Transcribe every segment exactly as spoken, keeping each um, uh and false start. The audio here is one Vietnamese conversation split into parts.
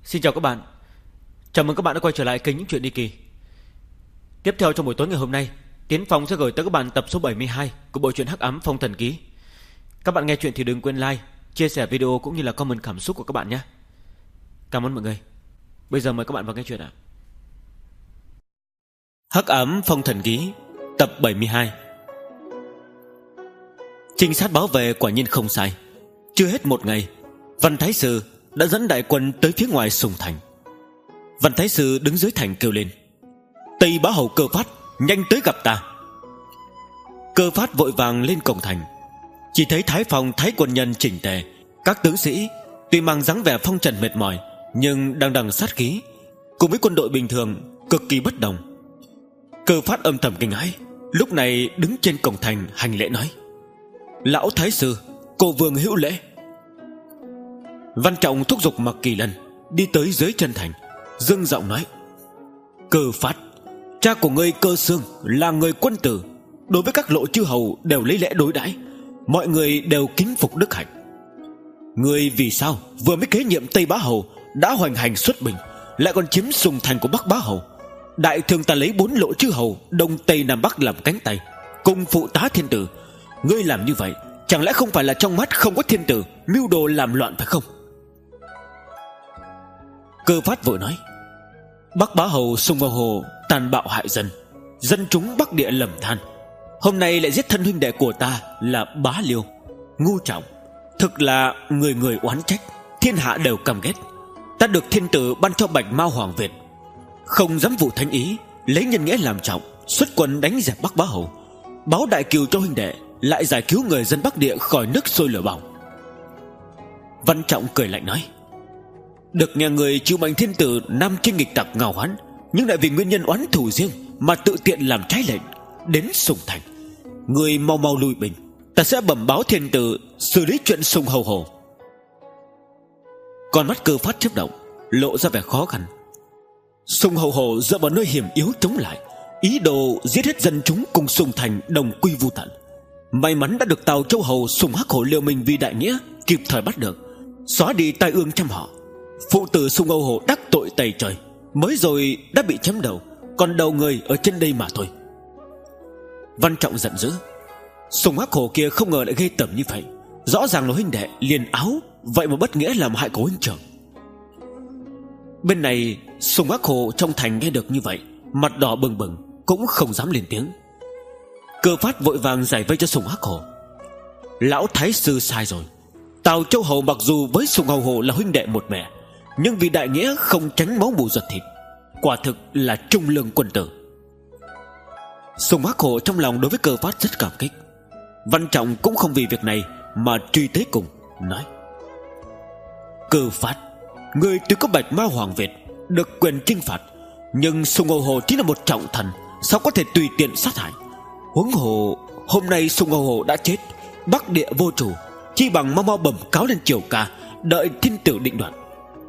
Xin chào các bạn. Chào mừng các bạn đã quay trở lại kênh Những Chuyện Đi Kỳ. Tiếp theo trong buổi tối ngày hôm nay, Tiến Phong sẽ gửi tới các bạn tập số bảy mươi hai của bộ truyện Hắc Ám Phong Thần Ký. Các bạn nghe chuyện thì đừng quên like, chia sẻ video cũng như là comment cảm xúc của các bạn nhé. Cảm ơn mọi người. Bây giờ mời các bạn vào nghe chuyện ạ. Hắc Ám Phong Thần Ký tập bảy mươi hai. Trinh sát báo về quả nhiên không sai. Chưa hết một ngày, Văn Thái Sư đã dẫn đại quân tới phía ngoài Sùng Thành. Văn Thái Sư đứng dưới thành kêu lên: Tây Bá Hầu Cơ Phát, nhanh tới gặp ta. Cơ Phát vội vàng lên cổng thành. Chỉ thấy Thái Phong Thái quân nhân chỉnh tề, các tướng sĩ tuy mang dáng vẻ phong trần mệt mỏi nhưng đằng đằng sát khí, cùng với quân đội bình thường cực kỳ bất đồng. Cơ Phát âm thầm kinh hãi, lúc này đứng trên cổng thành hành lễ nói: Lão Thái Sư, cô vương hữu lễ. Văn Trọng thúc giục Mặc Kỳ Lân đi tới dưới chân thành, dưng giọng nói: Cơ Phát, cha của ngươi Cơ Xương là người quân tử, đối với các lộ chư hầu đều lấy lễ đối đãi, mọi người đều kính phục đức hạnh. Ngươi vì sao vừa mới kế nhiệm Tây Bá Hầu đã hoành hành xuất binh, lại còn chiếm Sùng Thành của Bắc Bá Hầu? Đại thương ta lấy bốn lộ chư hầu Đông Tây Nam Bắc làm cánh tay, cùng phụ tá thiên tử. Ngươi làm như vậy chẳng lẽ không phải là trong mắt không có thiên tử, mưu đồ làm loạn phải không? Cơ Phát vội nói: Bắc Bá Hầu Sùng Hầu Hồ tàn bạo hại dân, dân chúng Bắc Địa lầm than. Hôm nay lại giết thân huynh đệ của ta là Bá Liêu, ngu trọng, thực là người người oán trách, thiên hạ đều căm ghét. Ta được thiên tử ban cho Bạch Mao Hoàng Việt, không dám vụ thánh ý, lấy nhân nghĩa làm trọng, xuất quân đánh dẹp Bắc Bá Hầu, báo đại kiều cho huynh đệ, lại giải cứu người dân Bắc Địa khỏi nước sôi lửa bỏng. Văn Trọng cười lạnh nói: Được nghe người chịu mệnh thiên tử nam chinh nghịch tặc ngào oán, nhưng lại vì nguyên nhân oán thù riêng mà tự tiện làm trái lệnh đến Sùng Thành. Người mau mau lui binh, ta sẽ bẩm báo thiên tử xử lý chuyện Sùng Hầu Hồ. Con mắt Cơ Phát chớp động, lộ ra vẻ khó khăn. Sùng Hầu Hồ dựa vào nơi hiểm yếu chống lại, ý đồ giết hết dân chúng cùng Sùng Thành đồng quy vu tận. May mắn đã được Tào Châu Hầu Sùng Hắc Hổ liều mình vì đại nghĩa, kịp thời bắt được, xóa đi tai ương trăm họ. Phụ tử Sùng Hầu Hồ đắc tội tày trời, mới rồi đã bị chém đầu, còn đầu người ở trên đây mà thôi. Văn Trọng giận dữ: Sùng Hắc Hổ kia không ngờ lại gây tởm như vậy, rõ ràng là huynh đệ liền áo, vậy mà bất nghĩa làm hại của huynh trưởng. Bên này Sùng Hắc Hổ trong thành nghe được như vậy, mặt đỏ bừng bừng, cũng không dám lên tiếng. Cơ Phát vội vàng giải vây cho Sùng Hắc Hổ: Lão Thái Sư sai rồi. Tào Châu Hầu mặc dù với Sùng Hầu Hồ là huynh đệ một mẹ, nhưng vì đại nghĩa không tránh máu mủ ruột thịt, quả thực là trung lương quân tử. Sùng Hắc Hổ trong lòng đối với Cơ Phát rất cảm kích. Văn Trọng cũng không vì việc này mà truy tế cùng, nói: Cơ Phát, người tuy có Bạch Mao Hoàng Việt, được quyền chinh phạt, nhưng Sùng Hầu Hồ chính là một trọng thần, sao có thể tùy tiện sát hại? Huống hồ hôm nay Sùng Hầu Hồ đã chết, Bắc Địa vô chủ, chi bằng mau mau bẩm cáo lên triều ca, đợi thiên tử định đoạt.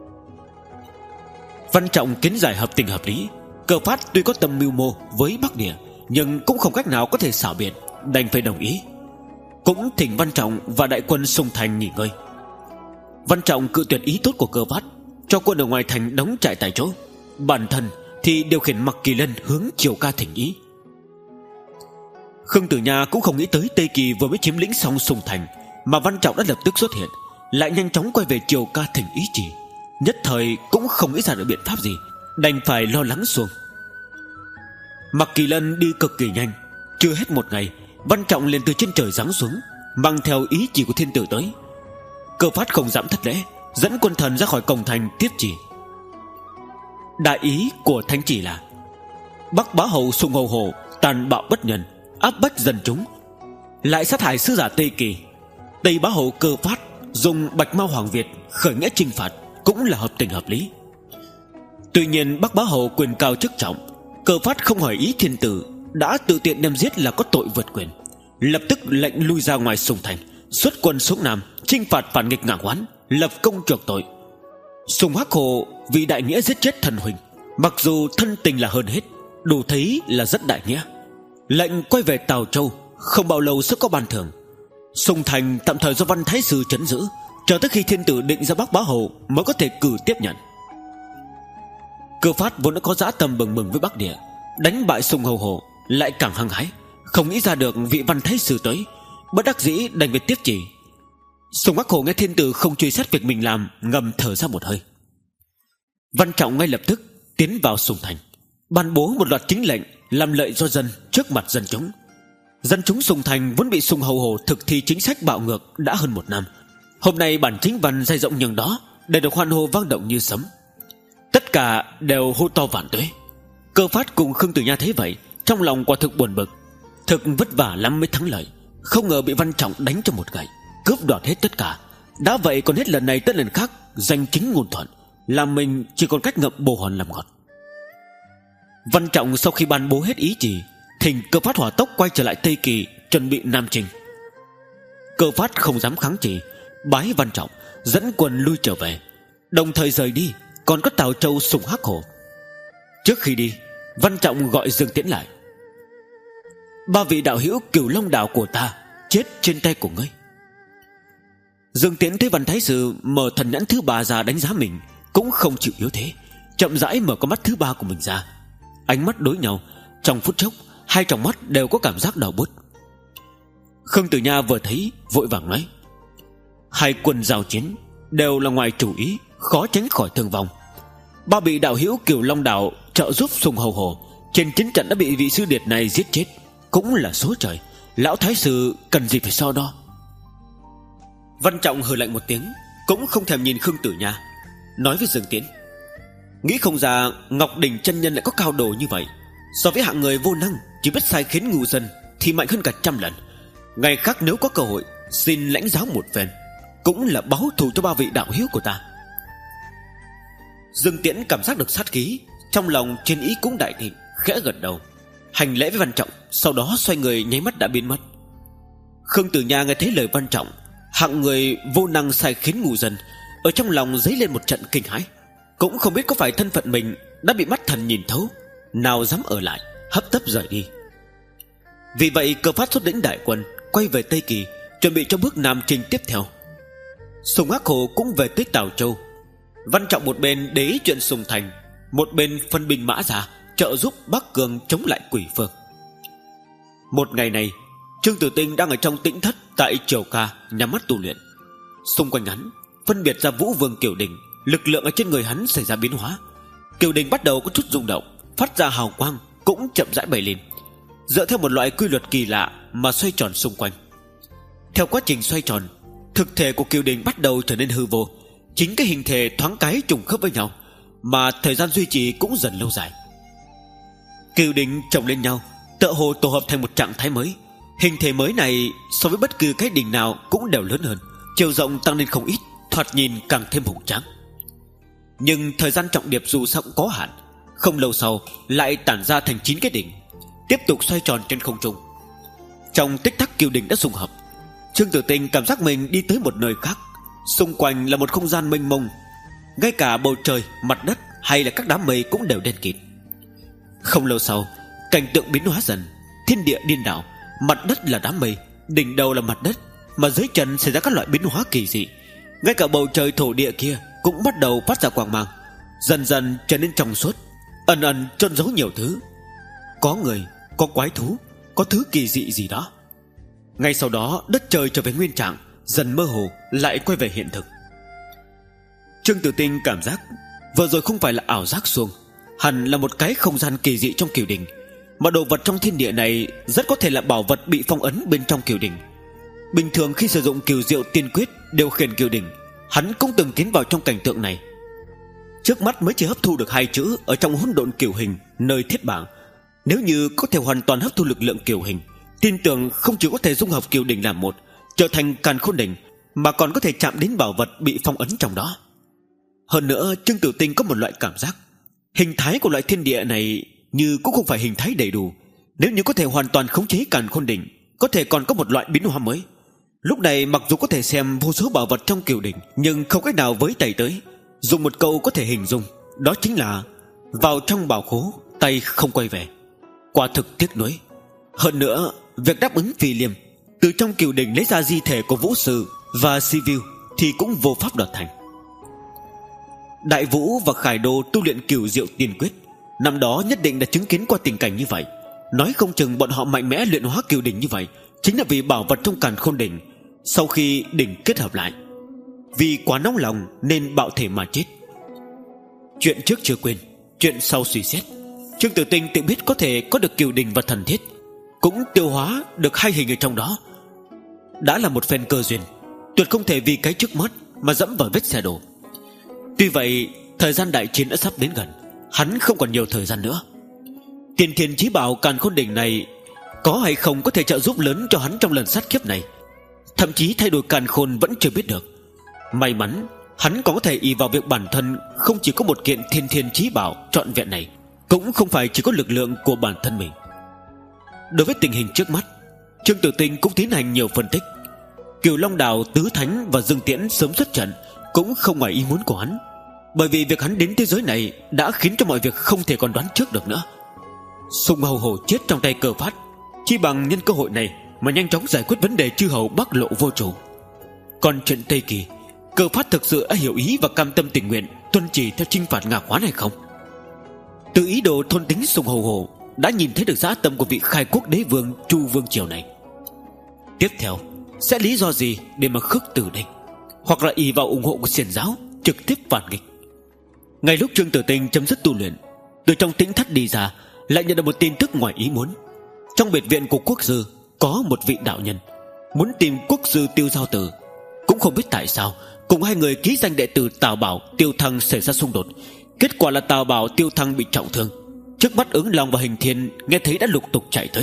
Văn Trọng kiến giải hợp tình hợp lý. Cơ Phát tuy có tâm mưu mô với Bắc Địa, nhưng cũng không cách nào có thể xảo biện, đành phải đồng ý. Cũng thỉnh Văn Trọng và đại quân Sùng Thành nghỉ ngơi. Văn Trọng cự tuyệt ý tốt của Cơ Phát, cho quân ở ngoài thành đóng trại tại chỗ, bản thân thì điều khiển Mặc Kỳ Lân hướng triều ca thỉnh ý. Khương Tử Nha cũng không nghĩ tới Tây Kỳ vừa mới chiếm lĩnh xong Sùng Thành mà Văn Trọng đã lập tức xuất hiện, lại nhanh chóng quay về triều ca thỉnh ý chỉ, nhất thời cũng không nghĩ ra được biện pháp gì, đành phải lo lắng xuông. Mặc Kỳ Lân đi cực kỳ nhanh, chưa hết một ngày, Văn Trọng liền từ trên trời giáng xuống, mang theo ý chỉ của thiên tử tới. Cơ Phát không dám thất lễ, dẫn quân thần ra khỏi cổng thành tiếp chỉ. Đại ý của thánh chỉ là: Bắc Bá Hầu Sùng Hầu Hồ tàn bạo bất nhân, áp bách dân chúng, lại sát hại sứ giả Tây Kỳ. Tây Bá Hầu Cơ Phát dùng Bạch Mao Hoàng Việt khởi nghĩa chinh phạt, cũng là hợp tình hợp lý. Tuy nhiên Bắc Bá Hầu quyền cao chức trọng, Cơ Phát không hỏi ý thiên tử, đã tự tiện đem giết là có tội vượt quyền, lập tức lệnh lui ra ngoài Sùng Thành, xuất quân xuống Nam chinh phạt phản nghịch ngạo oán, lập công chuộc tội. Sùng Hắc Hổ vì đại nghĩa giết chết thần huynh, mặc dù thân tình là hơn hết, đủ thấy là rất đại nghĩa. Lệnh quay về Tào Châu, không bao lâu sẽ có ban thưởng. Sùng Thành tạm thời do Văn Thái Sư trấn giữ, chờ tới khi thiên tử định ra Bắc Bá Hầu mới có thể cử tiếp nhận. Cơ Phát vốn đã có dã tâm bừng bừng với Bắc Địa, đánh bại Sùng Hầu Hồ lại càng hăng hái, không nghĩ ra được vị Văn Thái Sư tới, bất đắc dĩ đành phải tiếp chỉ. Sùng Hắc Hổ nghe thiên tử không truy xét việc mình làm, ngầm thở ra một hơi. Văn Trọng ngay lập tức tiến vào Sùng Thành, ban bố một loạt chính lệnh làm lợi cho dân trước mặt dân chúng. Dân chúng Sùng Thành vốn bị Sùng Hầu Hồ thực thi chính sách bạo ngược đã hơn một năm. Hôm nay bản chính văn dày rộng nhường đó để được hoan hô vang động như sấm. Tất cả đều hô to vạn tuế. Cơ Phát cùng Khương Tử Nha thấy vậy, trong lòng quả thực buồn bực. Thực vất vả lắm mới thắng lợi, không ngờ bị Văn Trọng đánh cho một gậy, cướp đoạt hết tất cả. Đã vậy còn hết lần này tới lần khác danh chính ngôn thuận, làm mình chỉ còn cách ngậm bồ hòn làm ngọt. Văn Trọng sau khi ban bố hết ý chỉ, thỉnh Cơ Phát hỏa tốc quay trở lại Tây Kỳ, chuẩn bị nam chinh. Cơ Phát không dám kháng chỉ, bái Văn Trọng, dẫn quân lui trở về. Đồng thời rời đi còn có Tào Châu, Sùng Hắc Hổ. Trước khi đi, Văn Trọng gọi Dương Tiễn lại. Ba vị đạo hữu Cửu Long Đảo của ta chết trên tay của ngươi. Dương Tiễn thấy Văn Thái Sư mở thần nhãn thứ ba ra đánh giá mình, cũng không chịu yếu thế, chậm rãi mở con mắt thứ ba của mình ra. Ánh mắt đối nhau, trong phút chốc hai tròng mắt đều có cảm giác đau buốt. Khương Tử Nha vừa thấy vội vàng nói: hai quân giao chiến đều là ngoài chủ ý, khó tránh khỏi thương vong. Ba vị đạo hữu Cửu Long Đảo trợ giúp Sùng Hầu Hồ trên chiến trận đã bị vị sư điệt này giết chết, cũng là số trời. Lão Thái Sư cần gì phải so đo. Văn Trọng hừ lạnh một tiếng, cũng không thèm nhìn Khương Tử Nha, nói với Dương Tiễn: nghĩ không ra Ngọc Đỉnh chân nhân lại có cao độ như vậy. So với hạng người vô năng chỉ biết sai khiến ngu dân thì mạnh hơn cả trăm lần. Ngày khác nếu có cơ hội xin lãnh giáo một phen, cũng là báo thù cho ba vị đạo hữu của ta. Dương Tiễn cảm giác được sát khí, trong lòng chiến ý cũng đại thịnh, khẽ gật đầu hành lễ với Văn Trọng, sau đó xoay người nháy mắt đã biến mất. Khương Tử Nha nghe thấy lời Văn Trọng hạng người vô năng sai khiến ngu dân, ở trong lòng dấy lên một trận kinh hãi. Cũng không biết có phải thân phận mình đã bị mắt thần nhìn thấu, nào dám ở lại, hấp tấp rời đi. Vì vậy Cơ Phát xuất lĩnh đại quân quay về Tây Kỳ, chuẩn bị cho bước nam chinh tiếp theo. Sùng Hắc Hổ cũng về tới Tào Châu. Văn Trọng một bên để ý chuyện Sùng Thành, một bên phân binh mã ra trợ giúp Bắc Cương chống lại Quỷ Phương. Một ngày này, Trương Tử Tinh đang ở trong tĩnh thất tại Triều Ca nhắm mắt tu luyện. Xung quanh hắn phân biệt ra Vũ Vương Kiều Đình, lực lượng ở trên người hắn xảy ra biến hóa. Kiều Đình bắt đầu có chút rung động, phát ra hào quang, cũng chậm rãi bay lên, dựa theo một loại quy luật kỳ lạ mà xoay tròn xung quanh. Theo quá trình xoay tròn, thực thể của Kiều Đình bắt đầu trở nên hư vô. Chính cái hình thể thoáng cái trùng khớp với nhau, mà thời gian duy trì cũng dần lâu dài. Kiều Đình chồng lên nhau, tựa hồ tổ hợp thành một trạng thái mới. Hình thể mới này so với bất cứ cái đỉnh nào cũng đều lớn hơn, chiều rộng tăng lên không ít, thoạt nhìn càng thêm hùng tráng. Nhưng thời gian trọng điệp dù sao cũng có hạn, không lâu sau lại tản ra thành chín cái đỉnh, tiếp tục xoay tròn trên không trung. Trong tích tắc Kiều Đình đã dung hợp. Trương Tử Tinh cảm giác mình đi tới một nơi khác. Xung quanh là một không gian mênh mông, ngay cả bầu trời, mặt đất hay là các đám mây cũng đều đen kịt. Không lâu sau, cảnh tượng biến hóa dần, thiên địa điên đảo. Mặt đất là đám mây, đỉnh đầu là mặt đất, mà dưới chân xảy ra các loại biến hóa kỳ dị. Ngay cả bầu trời thổ địa kia cũng bắt đầu phát ra quang mang, dần dần trở nên trong suốt, ẩn ẩn chôn giấu nhiều thứ. Có người, có quái thú, có thứ kỳ dị gì đó. Ngay sau đó đất trời trở về nguyên trạng, dần mơ hồ lại quay về hiện thực. Trương Tử Tinh cảm giác vừa rồi không phải là ảo giác xuông, hẳn là một cái không gian kỳ dị trong Kiều Đình. Mà đồ vật trong thiên địa này rất có thể là bảo vật bị phong ấn bên trong Kiều Đình. Bình thường khi sử dụng Kiều Diệu Tiên Quyết điều khiển Kiều Đình, hắn cũng từng tiến vào trong cảnh tượng này. Trước mắt mới chỉ hấp thu được hai chữ ở trong hỗn độn Kiều Hình nơi thiết bảng. Nếu như có thể hoàn toàn hấp thu lực lượng Kiều Hình, tin tưởng không chỉ có thể dung hợp Kiều Đình làm một, trở thành Càn Khôn Đỉnh, mà còn có thể chạm đến bảo vật bị phong ấn trong đó. Hơn nữa Trương Tử Tinh có một loại cảm giác, hình thái của loại thiên địa này như cũng không phải hình thái đầy đủ. Nếu như có thể hoàn toàn khống chế Càn Khôn Đỉnh, có thể còn có một loại biến hóa mới. Lúc này mặc dù có thể xem vô số bảo vật trong Kiều Đỉnh, nhưng không cách nào với tay tới. Dùng một câu có thể hình dung, đó chính là vào trong bảo khố, tay không quay về. Quả thực tiếc nuối. Hơn nữa, việc đáp ứng Phi Liêm, từ trong Kiều Đỉnh lấy ra di thể của Vũ Sư và Sivu thì cũng vô pháp đoạt thành. Đại Vũ và Khải Đô tu luyện Cửu Diệu Tiên Quyết, năm đó nhất định đã chứng kiến qua tình cảnh như vậy. Nói không chừng bọn họ mạnh mẽ luyện hóa Cửu Đỉnh như vậy chính là vì bảo vật trong Càn Khôn Đỉnh sau khi đỉnh kết hợp lại, vì quá nóng lòng nên bạo thể mà chết. Chuyện trước chưa quên, chuyện sau suy xét. Trương Tử Tinh tự biết có thể có được Cửu Đỉnh và thần thiết, cũng tiêu hóa được hai hình ở trong đó, đã là một phen cơ duyên, tuyệt không thể vì cái trước mắt mà dẫm vào vết xe đổ. Tuy vậy, thời gian đại chiến đã sắp đến gần, hắn không còn nhiều thời gian nữa. Tiên Thiên Chí Bảo Càn Khôn Đỉnh này có hay không có thể trợ giúp lớn cho hắn trong lần sát kiếp này, thậm chí thay đổi càn khôn vẫn chưa biết được. May mắn hắn còn có thể ỷ vào việc bản thân không chỉ có một kiện Thiên Thiên Chí Bảo trọn vẹn này, cũng không phải chỉ có lực lượng của bản thân mình. Đối với tình hình trước mắt, Trương Tử Tinh cũng tiến hành nhiều phân tích. Cửu Long Đào, Tứ Thánh và Dương Tiễn sớm xuất trận cũng không ngoài ý muốn của hắn, bởi vì việc hắn đến thế giới này đã khiến cho mọi việc không thể còn đoán trước được nữa. Sùng Hầu Hổ chết trong tay Cơ Phát, chi bằng nhân cơ hội này mà nhanh chóng giải quyết vấn đề chư hầu Bắc Lộ vô chủ. Còn chuyện Tây Kỳ, Cơ Phát thực sự đã hiểu ý và cam tâm tình nguyện tuân chỉ theo chinh phạt Ngạc Hoán hay không? Từ ý đồ thôn tính Sùng Hầu Hổ đã nhìn thấy được dã tâm của vị khai quốc đế vương Chu Vương Triều này. Tiếp theo sẽ lý do gì để mà khước từ đây, hoặc là ỷ vào ủng hộ của xiển giáo trực tiếp phản nghịch? Ngay lúc Trương Tử Tinh chấm dứt tu luyện, từ trong tĩnh thất đi ra, lại nhận được một tin tức ngoài ý muốn. Trong biệt viện của Quốc Sư có một vị đạo nhân muốn tìm Quốc Sư Tiêu Giao Tử. Cũng không biết tại sao cùng hai người ký danh đệ tử Tào Bảo, Tiêu Thăng xảy ra xung đột. Kết quả là Tào Bảo, Tiêu Thăng bị trọng thương. Trước mắt Ứng Long và Hình Thiên nghe thấy đã lục tục chạy tới.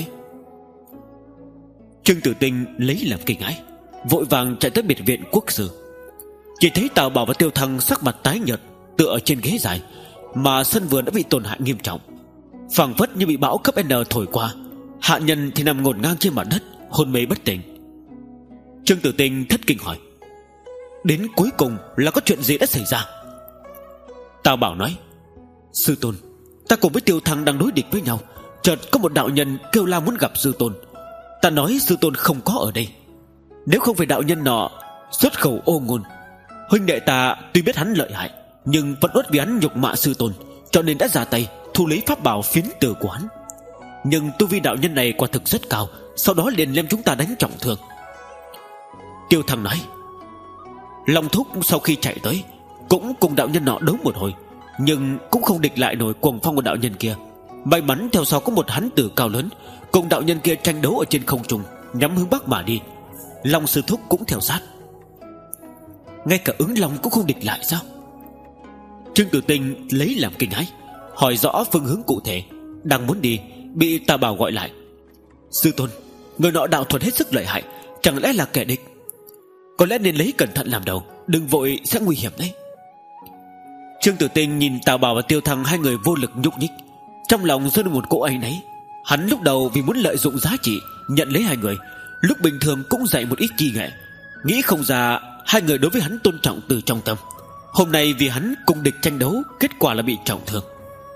Trương Tử Tinh lấy làm kinh hãi, vội vàng chạy tới biệt viện Quốc Sư. Chỉ thấy Tào Bảo và Tiêu Thăng sắc mặt tái nhợt tựa ở trên ghế dài, mà sân vườn đã bị tổn hại nghiêm trọng, phảng phất như bị bão cấp N thổi qua. Hạ nhân thì nằm ngổn ngang trên mặt đất, hôn mê bất tỉnh. Trương Tử Tinh thất kinh hỏi: đến cuối cùng là có chuyện gì đã xảy ra? Tào Bảo nói: sư tôn, ta cùng với Tiêu Thăng đang đối địch với nhau, chợt có một đạo nhân kêu la muốn gặp sư tôn. Ta nói sư tôn không có ở đây. Nếu không phải đạo nhân nọ xuất khẩu ô ngôn, huynh đệ ta tuy biết hắn lợi hại, nhưng vẫn uất vì hắn nhục mạ sư tôn, cho nên đã ra tay thu lấy pháp bảo phiến tử của hắn. Nhưng tu vi đạo nhân này quả thực rất cao, sau đó liền đem chúng ta đánh trọng thương. Tiêu Thăng nói: Long Thúc sau khi chạy tới cũng cùng đạo nhân nọ đấu một hồi, nhưng cũng không địch lại nổi cuồng phong của đạo nhân kia. May mắn theo sau có một hắn tử cao lớn cùng đạo nhân kia tranh đấu ở trên không trung, nhắm hướng bắc mà đi. Long sư thúc cũng theo sát. Ngay cả Ứng Long cũng không địch lại sao? Trương Tử Tinh lấy làm kinh hãi, hỏi rõ phương hướng cụ thể. Đang muốn đi, bị Tà Bảo gọi lại: sư tôn, người nọ đạo thuật hết sức lợi hại, chẳng lẽ là kẻ địch? Có lẽ nên lấy cẩn thận làm đầu, đừng vội sẽ nguy hiểm đấy. Trương Tử Tinh nhìn Tà Bảo và Tiêu Thăng hai người vô lực nhúc nhích, trong lòng rơi một cỗ áy náy. Hắn lúc đầu vì muốn lợi dụng giá trị nhận lấy hai người, lúc bình thường cũng dạy một ít kỳ nghệ, nghĩ không ra hai người đối với hắn tôn trọng từ trong tâm. Hôm nay vì hắn cùng địch tranh đấu, kết quả là bị trọng thương.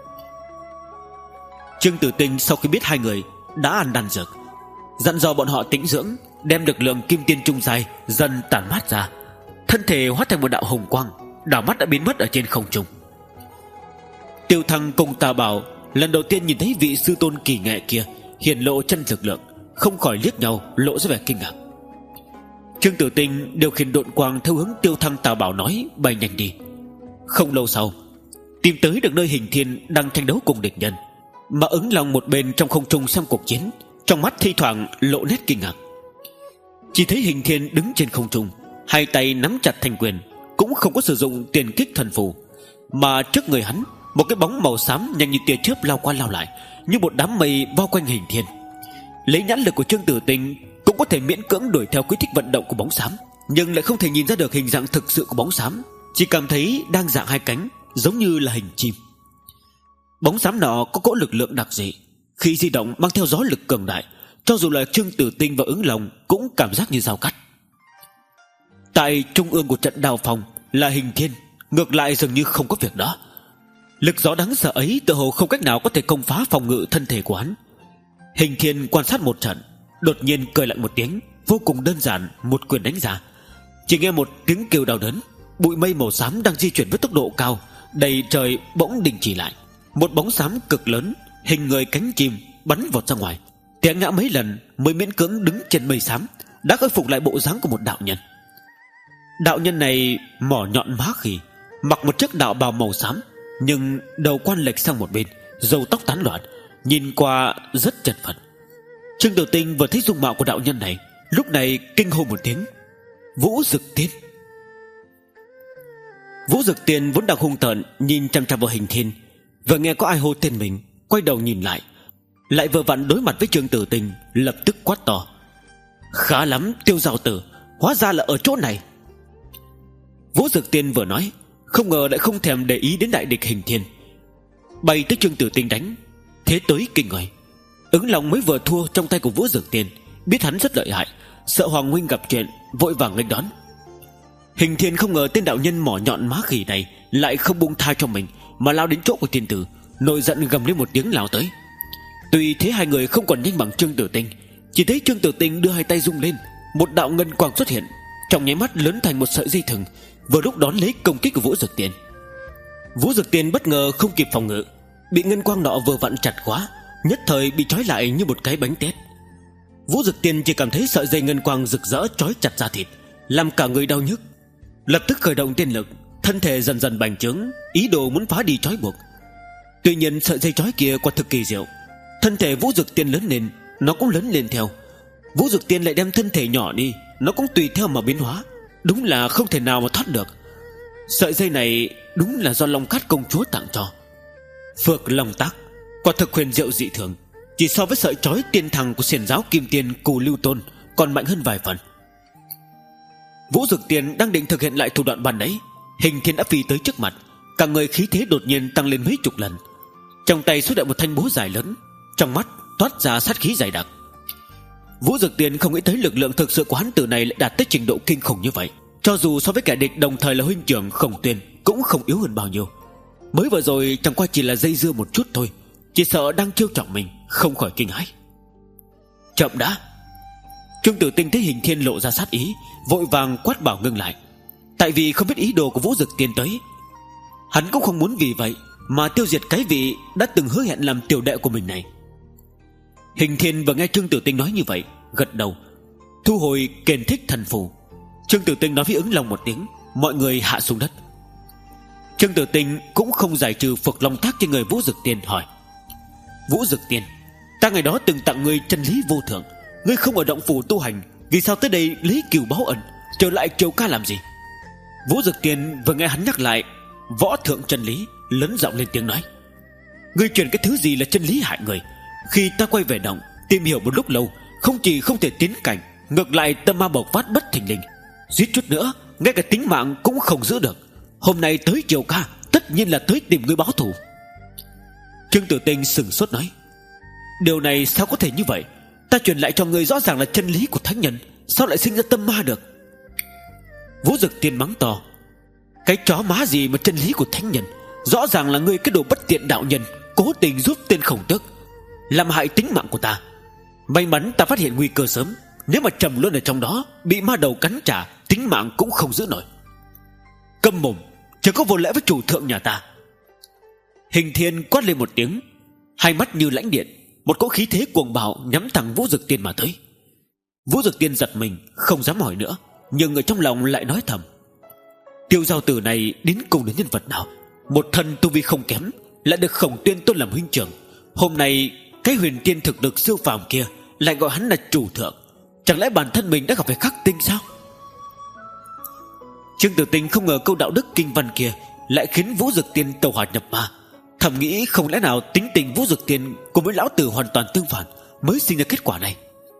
Trương Tử Tinh sau khi biết hai người đã ăn đan dược, dặn dò bọn họ tĩnh dưỡng, đem lực lượng kim tiên trung giai dần tản mát ra, thân thể hóa thành một đạo hồng quang, đảo mắt đã biến mất ở trên không trung. Tiêu Thăng cùng Tà Bảo lần đầu tiên nhìn thấy vị sư tôn kỳ nghệ kia hiển lộ chân lực lượng, không khỏi liếc nhau lộ ra vẻ kinh ngạc. Trương Tử Tinh điều khiển độn quang theo hướng Tiêu Thăng Tà Bảo nói bay nhanh đi. Không lâu sau tìm tới được nơi Hình Thiên đang tranh đấu cùng địch nhân, mà Ứng Long một bên trong không trung xem cuộc chiến, trong mắt thi thoảng lộ nét kinh ngạc. Chỉ thấy Hình Thiên đứng trên không trung, hai tay nắm chặt thành quyền, cũng không có sử dụng tiền kích thần phù, mà trước người hắn một cái bóng màu xám nhanh như tia chớp lao qua lao lại, như một đám mây bao quanh Hình Thiên. Lấy nhãn lực của Trương Tử Tinh cũng có thể miễn cưỡng đuổi theo quy tích vận động của bóng xám, nhưng lại không thể nhìn ra được hình dạng thực sự của bóng xám, chỉ cảm thấy đang dạng hai cánh, giống như là hình chim. Bóng xám nọ có cỗ lực lượng đặc dị, khi di động mang theo gió lực cường đại, cho dù là Trương Tử Tinh và Ứng Long cũng cảm giác như dao cắt. Tại trung ương của trận đào phòng là Hình Thiên, ngược lại dường như không có việc đó. Lực gió đáng sợ ấy tựa hồ không cách nào có thể công phá phòng ngự thân thể của hắn. Hình Thiên quan sát một trận, đột nhiên cười lạnh một tiếng, vô cùng đơn giản một quyền đánh ra. Chỉ nghe một tiếng kêu đau đớn, bụi mây màu xám đang di chuyển với tốc độ cao, đầy trời bỗng đình chỉ lại. Một bóng xám cực lớn, hình người cánh chim, bắn vọt ra ngoài. Té ngã mấy lần mới miễn cưỡng đứng trên mây xám, đã khôi phục lại bộ dáng của một đạo nhân. Đạo nhân này mỏ nhọn má khỉ, mặc một chiếc đạo bào màu xám, nhưng đầu quan lệch sang một bên, râu tóc tán loạn, nhìn qua rất chật vật. Trương Tiểu Tinh vừa thấy dung mạo của đạo nhân này, lúc này kinh hô một tiếng: Vũ Dực Tiên! Vũ Dực Tiên vốn đang hung tợn nhìn chằm chằm vào Hình Thiên, vừa nghe có ai hô tên mình, quay đầu nhìn lại, lại vừa vặn đối mặt với Trương Tiểu Tinh, lập tức quát to: Khá lắm Tiêu Giao Tử, hóa ra là ở chỗ này. Vũ Dực Tiên vừa nói, không ngờ lại không thèm để ý đến đại địch Hình Thiên, bay tới Trương Tiểu Tinh đánh. Thế tới kinh người, Ứng Long mới vừa thua trong tay của Vũ Dực Tiên, biết hắn rất lợi hại, sợ Hoàng huynh gặp chuyện, vội vàng nghênh đón. Hình Thiên không ngờ tên đạo nhân mỏ nhọn má khỉ này lại không buông tha cho mình, mà lao đến chỗ của tiên tử, nổi giận gầm lên một tiếng lao tới. Tuy thế hai người không còn nhanh bằng Trương Tiểu Tinh, chỉ thấy Trương Tiểu Tinh đưa hai tay rung lên, một đạo ngân quang xuất hiện, trong nháy mắt lớn thành một sợi dây thừng, vừa lúc đón lấy công kích của Vũ Dực Tiên. Vũ Dực Tiên bất ngờ không kịp phòng ngự, bị ngân quang nọ vừa vặn chặt quá, nhất thời bị trói lại như một cái bánh tét. Vũ Dực Tiên chỉ cảm thấy sợi dây ngân quang rực rỡ trói chặt da thịt, làm cả người đau nhức, lập tức khởi động tiên lực, thân thể dần dần bành trướng, ý đồ muốn phá đi trói buộc. Tuy nhiên sợi dây trói kia quả thực kỳ diệu, thân thể Vũ Dực Tiên lớn lên, nó cũng lớn lên theo. Vũ Dực Tiên lại đem thân thể nhỏ đi, nó cũng tùy theo mà biến hóa, đúng là không thể nào mà thoát được. Sợi dây này đúng là do Long Cát công chúa tặng cho. Phược Long Tác quả thực huyền diệu dị thường, chỉ so với sợi trói tiên thằng của xiển giáo Kim Tiên Cù Lưu Tôn còn mạnh hơn vài phần. Vũ Dực Tiên đang định thực hiện lại thủ đoạn ban nãy, Hình Thiên đã phi tới trước mặt, cả người khí thế đột nhiên tăng lên mấy chục lần, trong tay xuất hiện một thanh búa dài lớn, trong mắt toát ra sát khí dày đặc. Vũ Dực Tiên không nghĩ tới lực lượng thực sự của hắn tử này lại đạt tới trình độ kinh khủng như vậy, cho dù so với kẻ địch đồng thời là huynh trưởng Khổng Tuyên cũng không yếu hơn bao nhiêu. Mới vừa rồi chẳng qua chỉ là dây dưa một chút thôi, chỉ sợ đang trêu chọc mình, không khỏi kinh hãi. Chậm đã! Trương Tử Tinh thấy Hình Thiên lộ ra sát ý, vội vàng quát bảo ngưng lại, tại vì không biết ý đồ của Vũ Dực Tiên tới. Hắn cũng không muốn vì vậy mà tiêu diệt cái vị đã từng hứa hẹn làm tiểu đệ của mình này. Hình Thiên vừa nghe Trương Tử Tinh nói như vậy, gật đầu, thu hồi kền thích thần phù. Trương Tử Tinh nói với Ứng Long một tiếng, mọi người hạ xuống đất. Trương Tử Tinh cũng không giải trừ Phược Long Thác trên người Vũ Dực Tiên, hỏi: Vũ Dực Tiên, ta ngày đó từng tặng ngươi chân lý vô thượng, ngươi không ở động phủ tu hành, vì sao tới đây lấy cừu báo ân, trở lại triều ca làm gì? Vũ Dực Tiên vừa nghe hắn nhắc lại võ thượng chân lý, lớn giọng lên tiếng nói: ngươi truyền cái thứ gì là chân lý hại người? Khi ta quay về động tìm hiểu một lúc lâu, không chỉ không thể tiến cảnh, ngược lại tâm ma bộc phát bất thình lình, suýt chút nữa ngay cả tính mạng cũng không giữ được. Hôm nay tới triều ca tất nhiên là tới tìm ngươi báo thù. Trương Tử Tinh sừng sốt nói: điều này sao có thể như vậy? Ta truyền lại cho ngươi rõ ràng là chân lý của thánh nhân, sao lại sinh ra tâm ma được? Vũ Dực Tiên mắng to: cái chó má gì mà chân lý của thánh nhân? Rõ ràng là ngươi cái đồ bất tiện đạo nhân, cố tình giúp tên Khổng Tước làm hại tính mạng của ta. May mắn ta phát hiện nguy cơ sớm, nếu mà trầm luôn ở trong đó, bị ma đầu cắn trả, tính mạng cũng không giữ nổi. Câm mồm, chẳng có vô lễ với chủ thượng nhà ta. Hình Thiên quát lên một tiếng, hai mắt như lãnh điện, một cỗ khí thế cuồng bạo nhắm thẳng Vũ Dực Tiên mà tới. Vũ Dực Tiên giật mình, không dám hỏi nữa, nhưng ở trong lòng lại nói thầm: Tiêu Giao Tử này đến cùng là nhân vật nào? Một thân tu vi không kém, lại được Khổng Tuyên tôn làm huynh trưởng. Hôm nay cái huyền tiên thực lực siêu phàm kia lại gọi hắn là chủ thượng, chẳng lẽ bản thân mình đã gặp phải khắc tinh sao? Trương Tử Tinh không ngờ câu đạo đức kinh văn kia lại khiến Vũ Dực Tiên tẩu hỏa nhập ma, thầm nghĩ không lẽ nào tính tình Vũ Dực Tiên cùng với lão tử hoàn toàn tương phản, mới sinh ra kết quả này.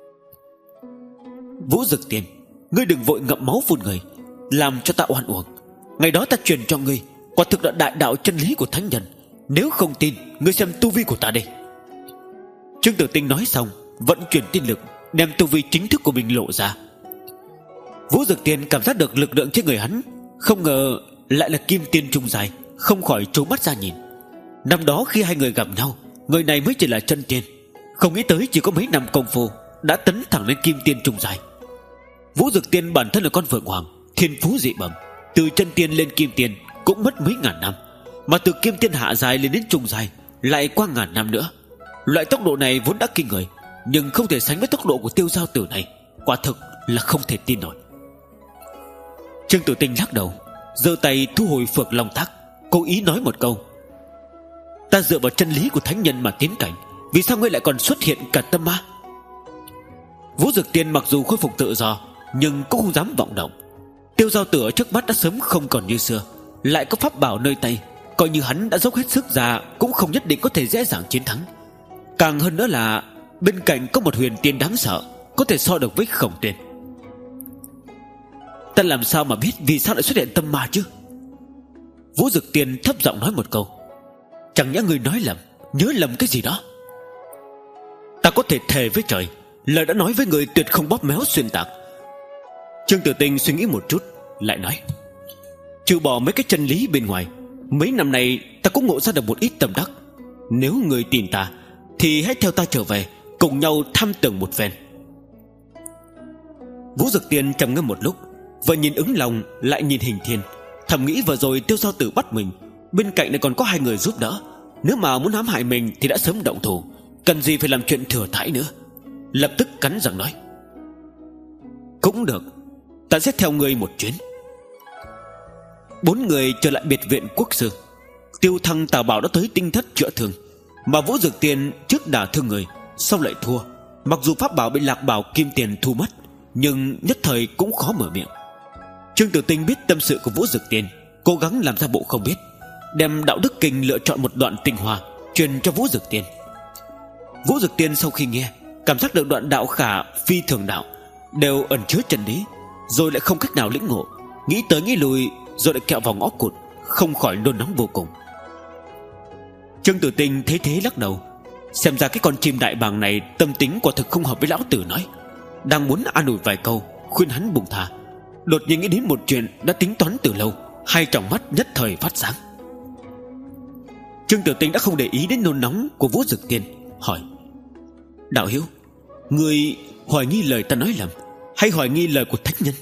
Vũ Dực Tiên, ngươi đừng vội ngậm máu phun người, làm cho ta oan uổng. Ngày đó ta truyền cho ngươi quả thực là đại đạo chân lý của thánh nhân, nếu không tin ngươi xem tu vi của ta đây. Trương Tử Tinh nói xong, vận chuyển tiên lực đem tu vi chính thức của mình lộ ra. Vũ Dực Tiên cảm giác được lực lượng trên người hắn, không ngờ lại là kim tiên trung dài, không khỏi trố mắt ra nhìn. Năm đó khi hai người gặp nhau, người này mới chỉ là chân tiên, không nghĩ tới chỉ có mấy năm công phu đã tấn thẳng lên kim tiên trung dài. Vũ Dực Tiên bản thân là con phượng hoàng, thiên phú dị bẩm, từ chân tiên lên kim tiên cũng mất mấy ngàn năm, Mà từ kim tiên hạ giai lên đến trung giai lại qua ngàn năm nữa. Loại tốc độ này vốn đã kinh người, nhưng không thể sánh với tốc độ của Tiêu Giao Tử này. Quả thực là không thể tin nổi. Trương Tử Tinh lắc đầu, giơ tay thu hồi Phượng Long Thác, cố ý nói một câu: ta dựa vào chân lý của thánh nhân mà tiến cảnh, vì sao ngươi lại còn xuất hiện cả tâm ma? Vũ Dực Tiên mặc dù khôi phục tự do, nhưng cũng không dám vọng động. Tiêu Giao Tử ở trước mắt đã sớm không còn như xưa, lại có pháp bảo nơi tay, coi như hắn đã dốc hết sức ra cũng không nhất định có thể dễ dàng chiến thắng. Càng hơn nữa là bên cạnh có một huyền tiên đáng sợ, có thể so được với Khổng Tuyên. Ta làm sao mà biết vì sao lại xuất hiện tâm ma chứ? Vũ Dực Tiên thấp giọng nói một câu: chẳng nhẽ người nói lầm, nhớ lầm cái gì đó? Ta có thể thề với trời, lời đã nói với người tuyệt không bóp méo xuyên tạc. Trương Tử Tinh suy nghĩ một chút, lại nói: trừ bỏ mấy cái chân lý bên ngoài, mấy năm nay ta cũng ngộ ra được một ít tâm đắc. Nếu người tìm ta thì hãy theo ta trở về, cùng nhau thăm tưởng một phen. Vũ Dực Tiên trầm ngâm một lúc, vừa nhìn Ứng Long lại nhìn Hình Thiên, thầm nghĩ vừa rồi Tiêu Giao Tử bắt mình, bên cạnh này còn có hai người giúp đỡ, nếu mà muốn hãm hại mình thì đã sớm động thủ, cần gì phải làm chuyện thừa thãi nữa. Lập tức cắn răng nói: cũng được, ta sẽ theo ngươi một chuyến. Bốn người trở lại biệt viện Quốc Sư. Tiêu Thăng, Tào Bảo đã tới tinh thất chữa thương, mà Vũ Dực Tiên trước đả thương người, sau lại thua. Mặc dù pháp bảo bị Lạc Bảo Kim Tiền thu mất, nhưng nhất thời cũng khó mở miệng. Trương Tử Tinh biết tâm sự của Vũ Dực Tiên, cố gắng làm ra bộ không biết, đem đạo đức kinh lựa chọn một đoạn tinh hoa truyền cho Vũ Dực Tiên. Vũ Dực Tiên sau khi nghe, cảm giác được đoạn đạo khả phi thường đạo đều ẩn chứa chân lý, rồi lại không cách nào lĩnh ngộ, nghĩ tới nghĩ lui, rồi lại kẹo vào ngõ cụt, không khỏi nôn nóng vô cùng. Trương Tử Tinh thấy thế lắc đầu, xem ra cái con chim đại bàng này tâm tính quả thực không hợp với lão tử nói. Đang muốn an ủi vài câu, khuyên hắn buông tha, đột nhiên nghĩ đến một chuyện đã tính toán từ lâu, hai tròng mắt nhất thời phát sáng. Trương Tử Tinh đã không để ý đến nôn nóng của Vũ Dực Tiên, hỏi: đạo hữu, người hoài nghi lời ta nói lầm, hay hoài nghi lời của thánh nhân?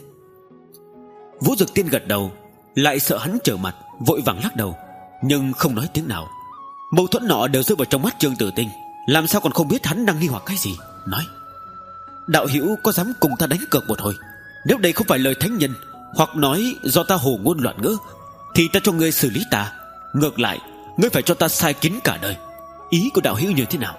Vũ Dực Tiên gật đầu, lại sợ hắn trở mặt, vội vàng lắc đầu, nhưng không nói tiếng nào. Mâu thuẫn nọ đều rơi vào trong mắt Trương Tử Tinh, làm sao còn không biết hắn đang nghi hoặc cái gì. Nói: đạo hữu có dám cùng ta đánh cược một hồi? Nếu đây không phải lời thánh nhân, hoặc nói do ta hồ ngôn loạn ngữ, thì ta cho ngươi xử lý ta. Ngược lại, ngươi phải cho ta sai kín cả đời. Ý của đạo hữu như thế nào?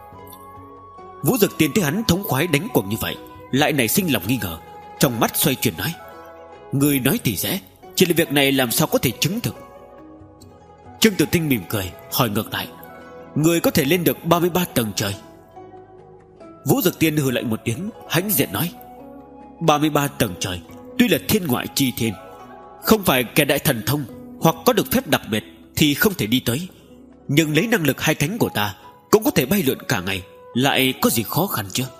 Vũ Dực Tiên thấy hắn thống khoái đánh cuộc như vậy, lại nảy sinh lòng nghi ngờ, trong mắt xoay chuyển nói: ngươi nói thì dễ, chỉ là việc này làm sao có thể chứng thực? Trương Tử Tinh mỉm cười, hỏi ngược lại: ngươi có thể lên được ba mươi ba tầng trời? Vũ Dực Tiên hừ lạnh một tiếng, hãnh diện nói: ba mươi ba tầng trời tuy là thiên ngoại chi thiên, không phải kẻ đại thần thông hoặc có được phép đặc biệt thì không thể đi tới, nhưng lấy năng lực hai cánh của ta cũng có thể bay lượn cả ngày, lại có gì khó khăn chứ?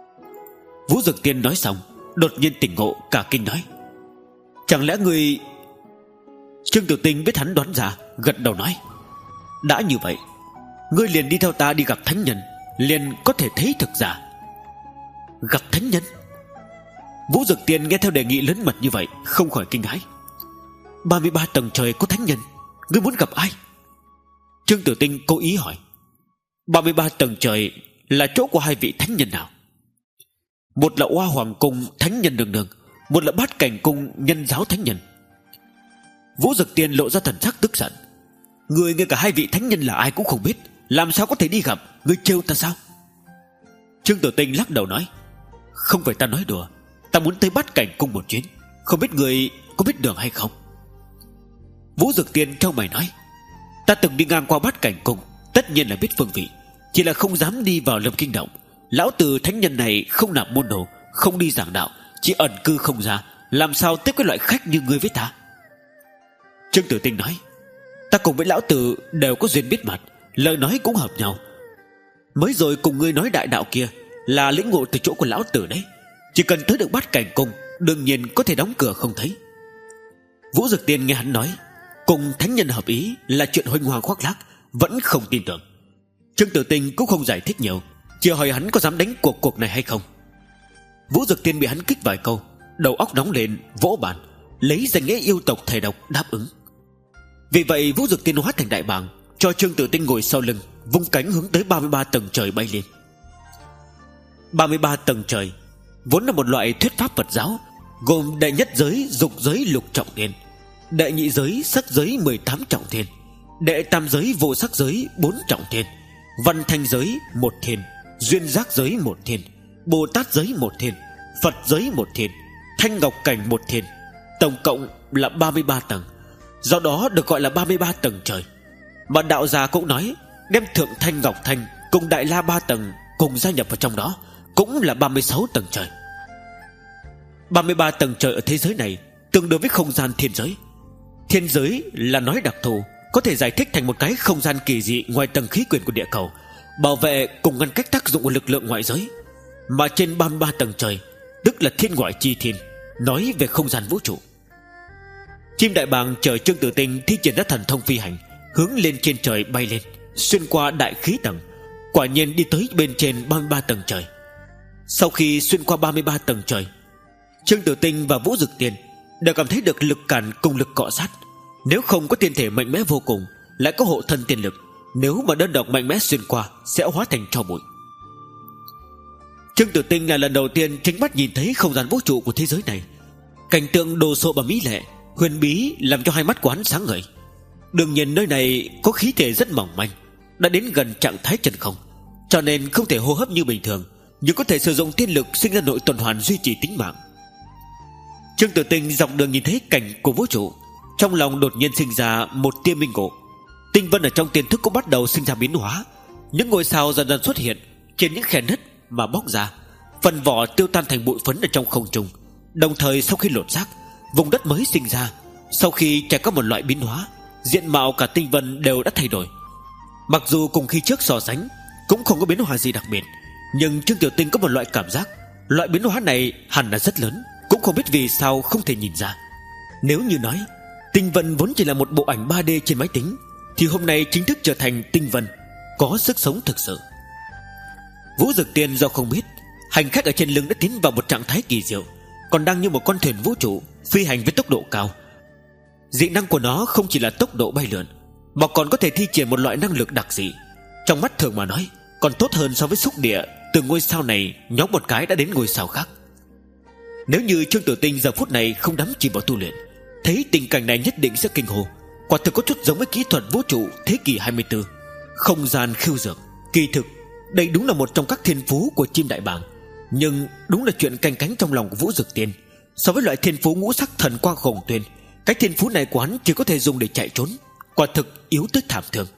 Vũ Dực Tiên nói xong, đột nhiên tỉnh ngộ, cả kinh nói: chẳng lẽ ngươi... Trương Tử Tinh biết hắn đoán ra, gật đầu nói: đã như vậy, ngươi liền đi theo ta đi gặp thánh nhân, liền có thể thấy thực giả. Gặp thánh nhân? Vũ Dực Tiên nghe theo đề nghị lớn mật như vậy, không khỏi kinh hãi. ba mươi ba tầng trời có thánh nhân, ngươi muốn gặp ai? Trương Tử Tinh cố ý hỏi: ba mươi ba tầng trời là chỗ của hai vị thánh nhân nào? Một là Oa Hoàng Cung thánh nhân nương nương, một là Bát Cảnh Cung nhân giáo thánh nhân. Vũ Dực Tiên lộ ra thần sắc tức giận: người ngay cả hai vị thánh nhân là ai cũng không biết, làm sao có thể đi gặp? Ngươi trêu ta sao? Trương Tử Tinh lắc đầu nói: không phải ta nói đùa, ta muốn tới Bát Cảnh Cung một chuyến, không biết người có biết đường hay không? Vũ Dực Tiên trao mày nói: ta từng đi ngang qua Bát Cảnh Cung, tất nhiên là biết phương vị, chỉ là không dám đi vào Lâm Kinh Động. Lão tử thánh nhân này không nạp môn đồ, không đi giảng đạo, chỉ ẩn cư không ra, làm sao tiếp cái loại khách như ngươi với ta? Trương Tử Tinh nói: ta cùng với lão tử đều có duyên biết mặt, lời nói cũng hợp nhau. Mới rồi cùng ngươi nói đại đạo kia là lĩnh ngộ từ chỗ của lão tử đấy, chỉ cần tới được Bát Cảnh Cung, đương nhiên có thể đóng cửa không thấy. Vũ Dực Tiên nghe hắn nói cùng thánh nhân hợp ý là chuyện huênh hoang khoác lác, vẫn không tin tưởng. Trương Tử Tinh cũng không giải thích nhiều, chỉ hỏi hắn có dám đánh cuộc cuộc này hay không. Vũ Dực Tiên bị hắn kích vài câu, đầu óc nóng lên, vỗ bàn, lấy danh nghĩa yêu tộc thầy độc đáp ứng. Vì vậy Vũ Dực Tiên hóa thành đại bàng, cho Trương Tử Tinh ngồi sau lưng, vung cánh hướng tới ba mươi ba tầng trời bay lên. ba mươi ba tầng trời vốn là một loại thuyết pháp Phật giáo, gồm đệ nhất giới dục giới lục trọng thiên, đệ nhị giới sắc giới mười tám trọng thiên, đệ tam giới vô sắc giới bốn trọng thiên, văn thanh giới một thiên, duyên giác giới một thiên, Bồ Tát giới một thiên, Phật giới một thiên, thanh ngọc cảnh một thiên. Tổng cộng là ba mươi ba tầng, do đó được gọi là ba mươi ba tầng trời. Mà đạo gia cũng nói đem thượng thanh ngọc thanh cùng đại la ba tầng cùng gia nhập vào trong đó, cũng là ba mươi sáu tầng trời. ba mươi ba tầng trời ở thế giới này tương đương với không gian thiên giới. Thiên giới là nói đặc thù, có thể giải thích thành một cái không gian kỳ dị ngoài tầng khí quyển của địa cầu, bảo vệ cùng ngăn cách tác dụng của lực lượng ngoại giới. Mà trên ba mươi ba tầng trời, tức là thiên ngoại chi thiên, nói về không gian vũ trụ. Chim đại bàng chờ Trương Tử Tinh thi triển ra thần thông phi hành, hướng lên trên trời bay lên, xuyên qua đại khí tầng, quả nhiên đi tới bên trên ba mươi ba tầng trời. Sau khi xuyên qua ba mươi ba tầng trời, Trương Tử Tinh và Vũ Dực Tiên đều cảm thấy được lực cản cùng lực cọ sát. Nếu không có tiên thể mạnh mẽ vô cùng, lại có hộ thân tiên lực, nếu mà đơn độc mạnh mẽ xuyên qua sẽ hóa thành tro bụi. Trương Tử Tinh là lần đầu tiên chính mắt nhìn thấy không gian vũ trụ của thế giới này. Cảnh tượng đồ sộ và mỹ lệ, huyền bí làm cho hai mắt của hắn sáng ngời. Đương nhiên nơi này có khí thể rất mỏng manh, đã đến gần trạng thái chân không, cho nên không thể hô hấp như bình thường, nhưng có thể sử dụng tiên lực sinh ra nội tuần hoàn duy trì tính mạng. Trương Tử Tinh dọc đường nhìn thấy cảnh của vũ trụ, trong lòng đột nhiên sinh ra một tia minh ngộ. Tinh vân ở trong tiềm thức cũng bắt đầu sinh ra biến hóa, những ngôi sao dần dần xuất hiện trên những khe nứt mà bóc ra, phần vỏ tiêu tan thành bụi phấn ở trong không trung. Đồng thời sau khi lột xác, vùng đất mới sinh ra. Sau khi trải qua một loại biến hóa, diện mạo cả tinh vân đều đã thay đổi. Mặc dù cùng khi trước so sánh cũng không có biến hóa gì đặc biệt, nhưng Trương Tiểu Tinh có một loại cảm giác loại biến hóa này hẳn là rất lớn, cũng không biết vì sao không thể nhìn ra. Nếu như nói tinh vân vốn chỉ là một bộ ảnh ba D trên máy tính, thì hôm nay chính thức trở thành tinh vân, có sức sống thực sự. Vũ Dực Tiên do không biết, hành khách ở trên lưng đã tiến vào một trạng thái kỳ diệu, còn đang như một con thuyền vũ trụ phi hành với tốc độ cao. Dị năng của nó không chỉ là tốc độ bay lượn, mà còn có thể thi triển một loại năng lực đặc dị. Trong mắt thường mà nói, còn tốt hơn so với xúc địa từ ngôi sao này nhóm một cái đã đến ngôi sao khác. Nếu như Trương Tử Tinh giờ phút này không đắm chìm vào tu luyện, thấy tình cảnh này nhất định sẽ kinh hồ. Quả thực có chút giống với kỹ thuật vũ trụ thế kỷ hai mươi tư, không gian khiêu dược. Kỳ thực đây đúng là một trong các thiên phú của chim đại bàng, nhưng đúng là chuyện canh cánh trong lòng của Vũ Dực Tiên. So với loại thiên phú ngũ sắc thần quang khổng tuyên, cái thiên phú này của hắn chỉ có thể dùng để chạy trốn, quả thực yếu tới thảm thương.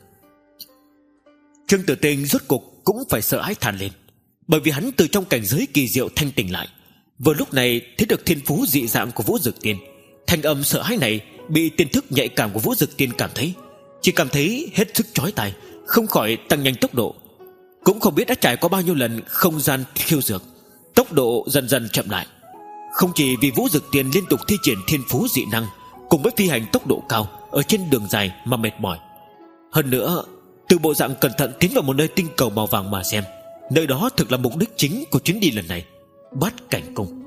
Trương Tử Tinh rốt cục cũng phải sợ hãi than lên, bởi vì hắn từ trong cảnh giới kỳ diệu thanh tỉnh lại. Vừa lúc này thấy được thiên phú dị dạng của Vũ Dực Tiên, thanh âm sợ hãi này bị tiên thức nhạy cảm của Vũ Dực Tiên cảm thấy, chỉ cảm thấy hết sức chói tai, không khỏi tăng nhanh tốc độ. Cũng không biết đã trải qua bao nhiêu lần không gian khiêu dược, tốc độ dần dần chậm lại. Không chỉ vì Vũ Dực Tiên liên tục thi triển thiên phú dị năng cùng với phi hành tốc độ cao ở trên đường dài mà mệt mỏi, hơn nữa từ bộ dạng cẩn thận tiến vào một nơi tinh cầu màu vàng mà xem, nơi đó thực là mục đích chính của chuyến đi lần này, Bát Cảnh Cung.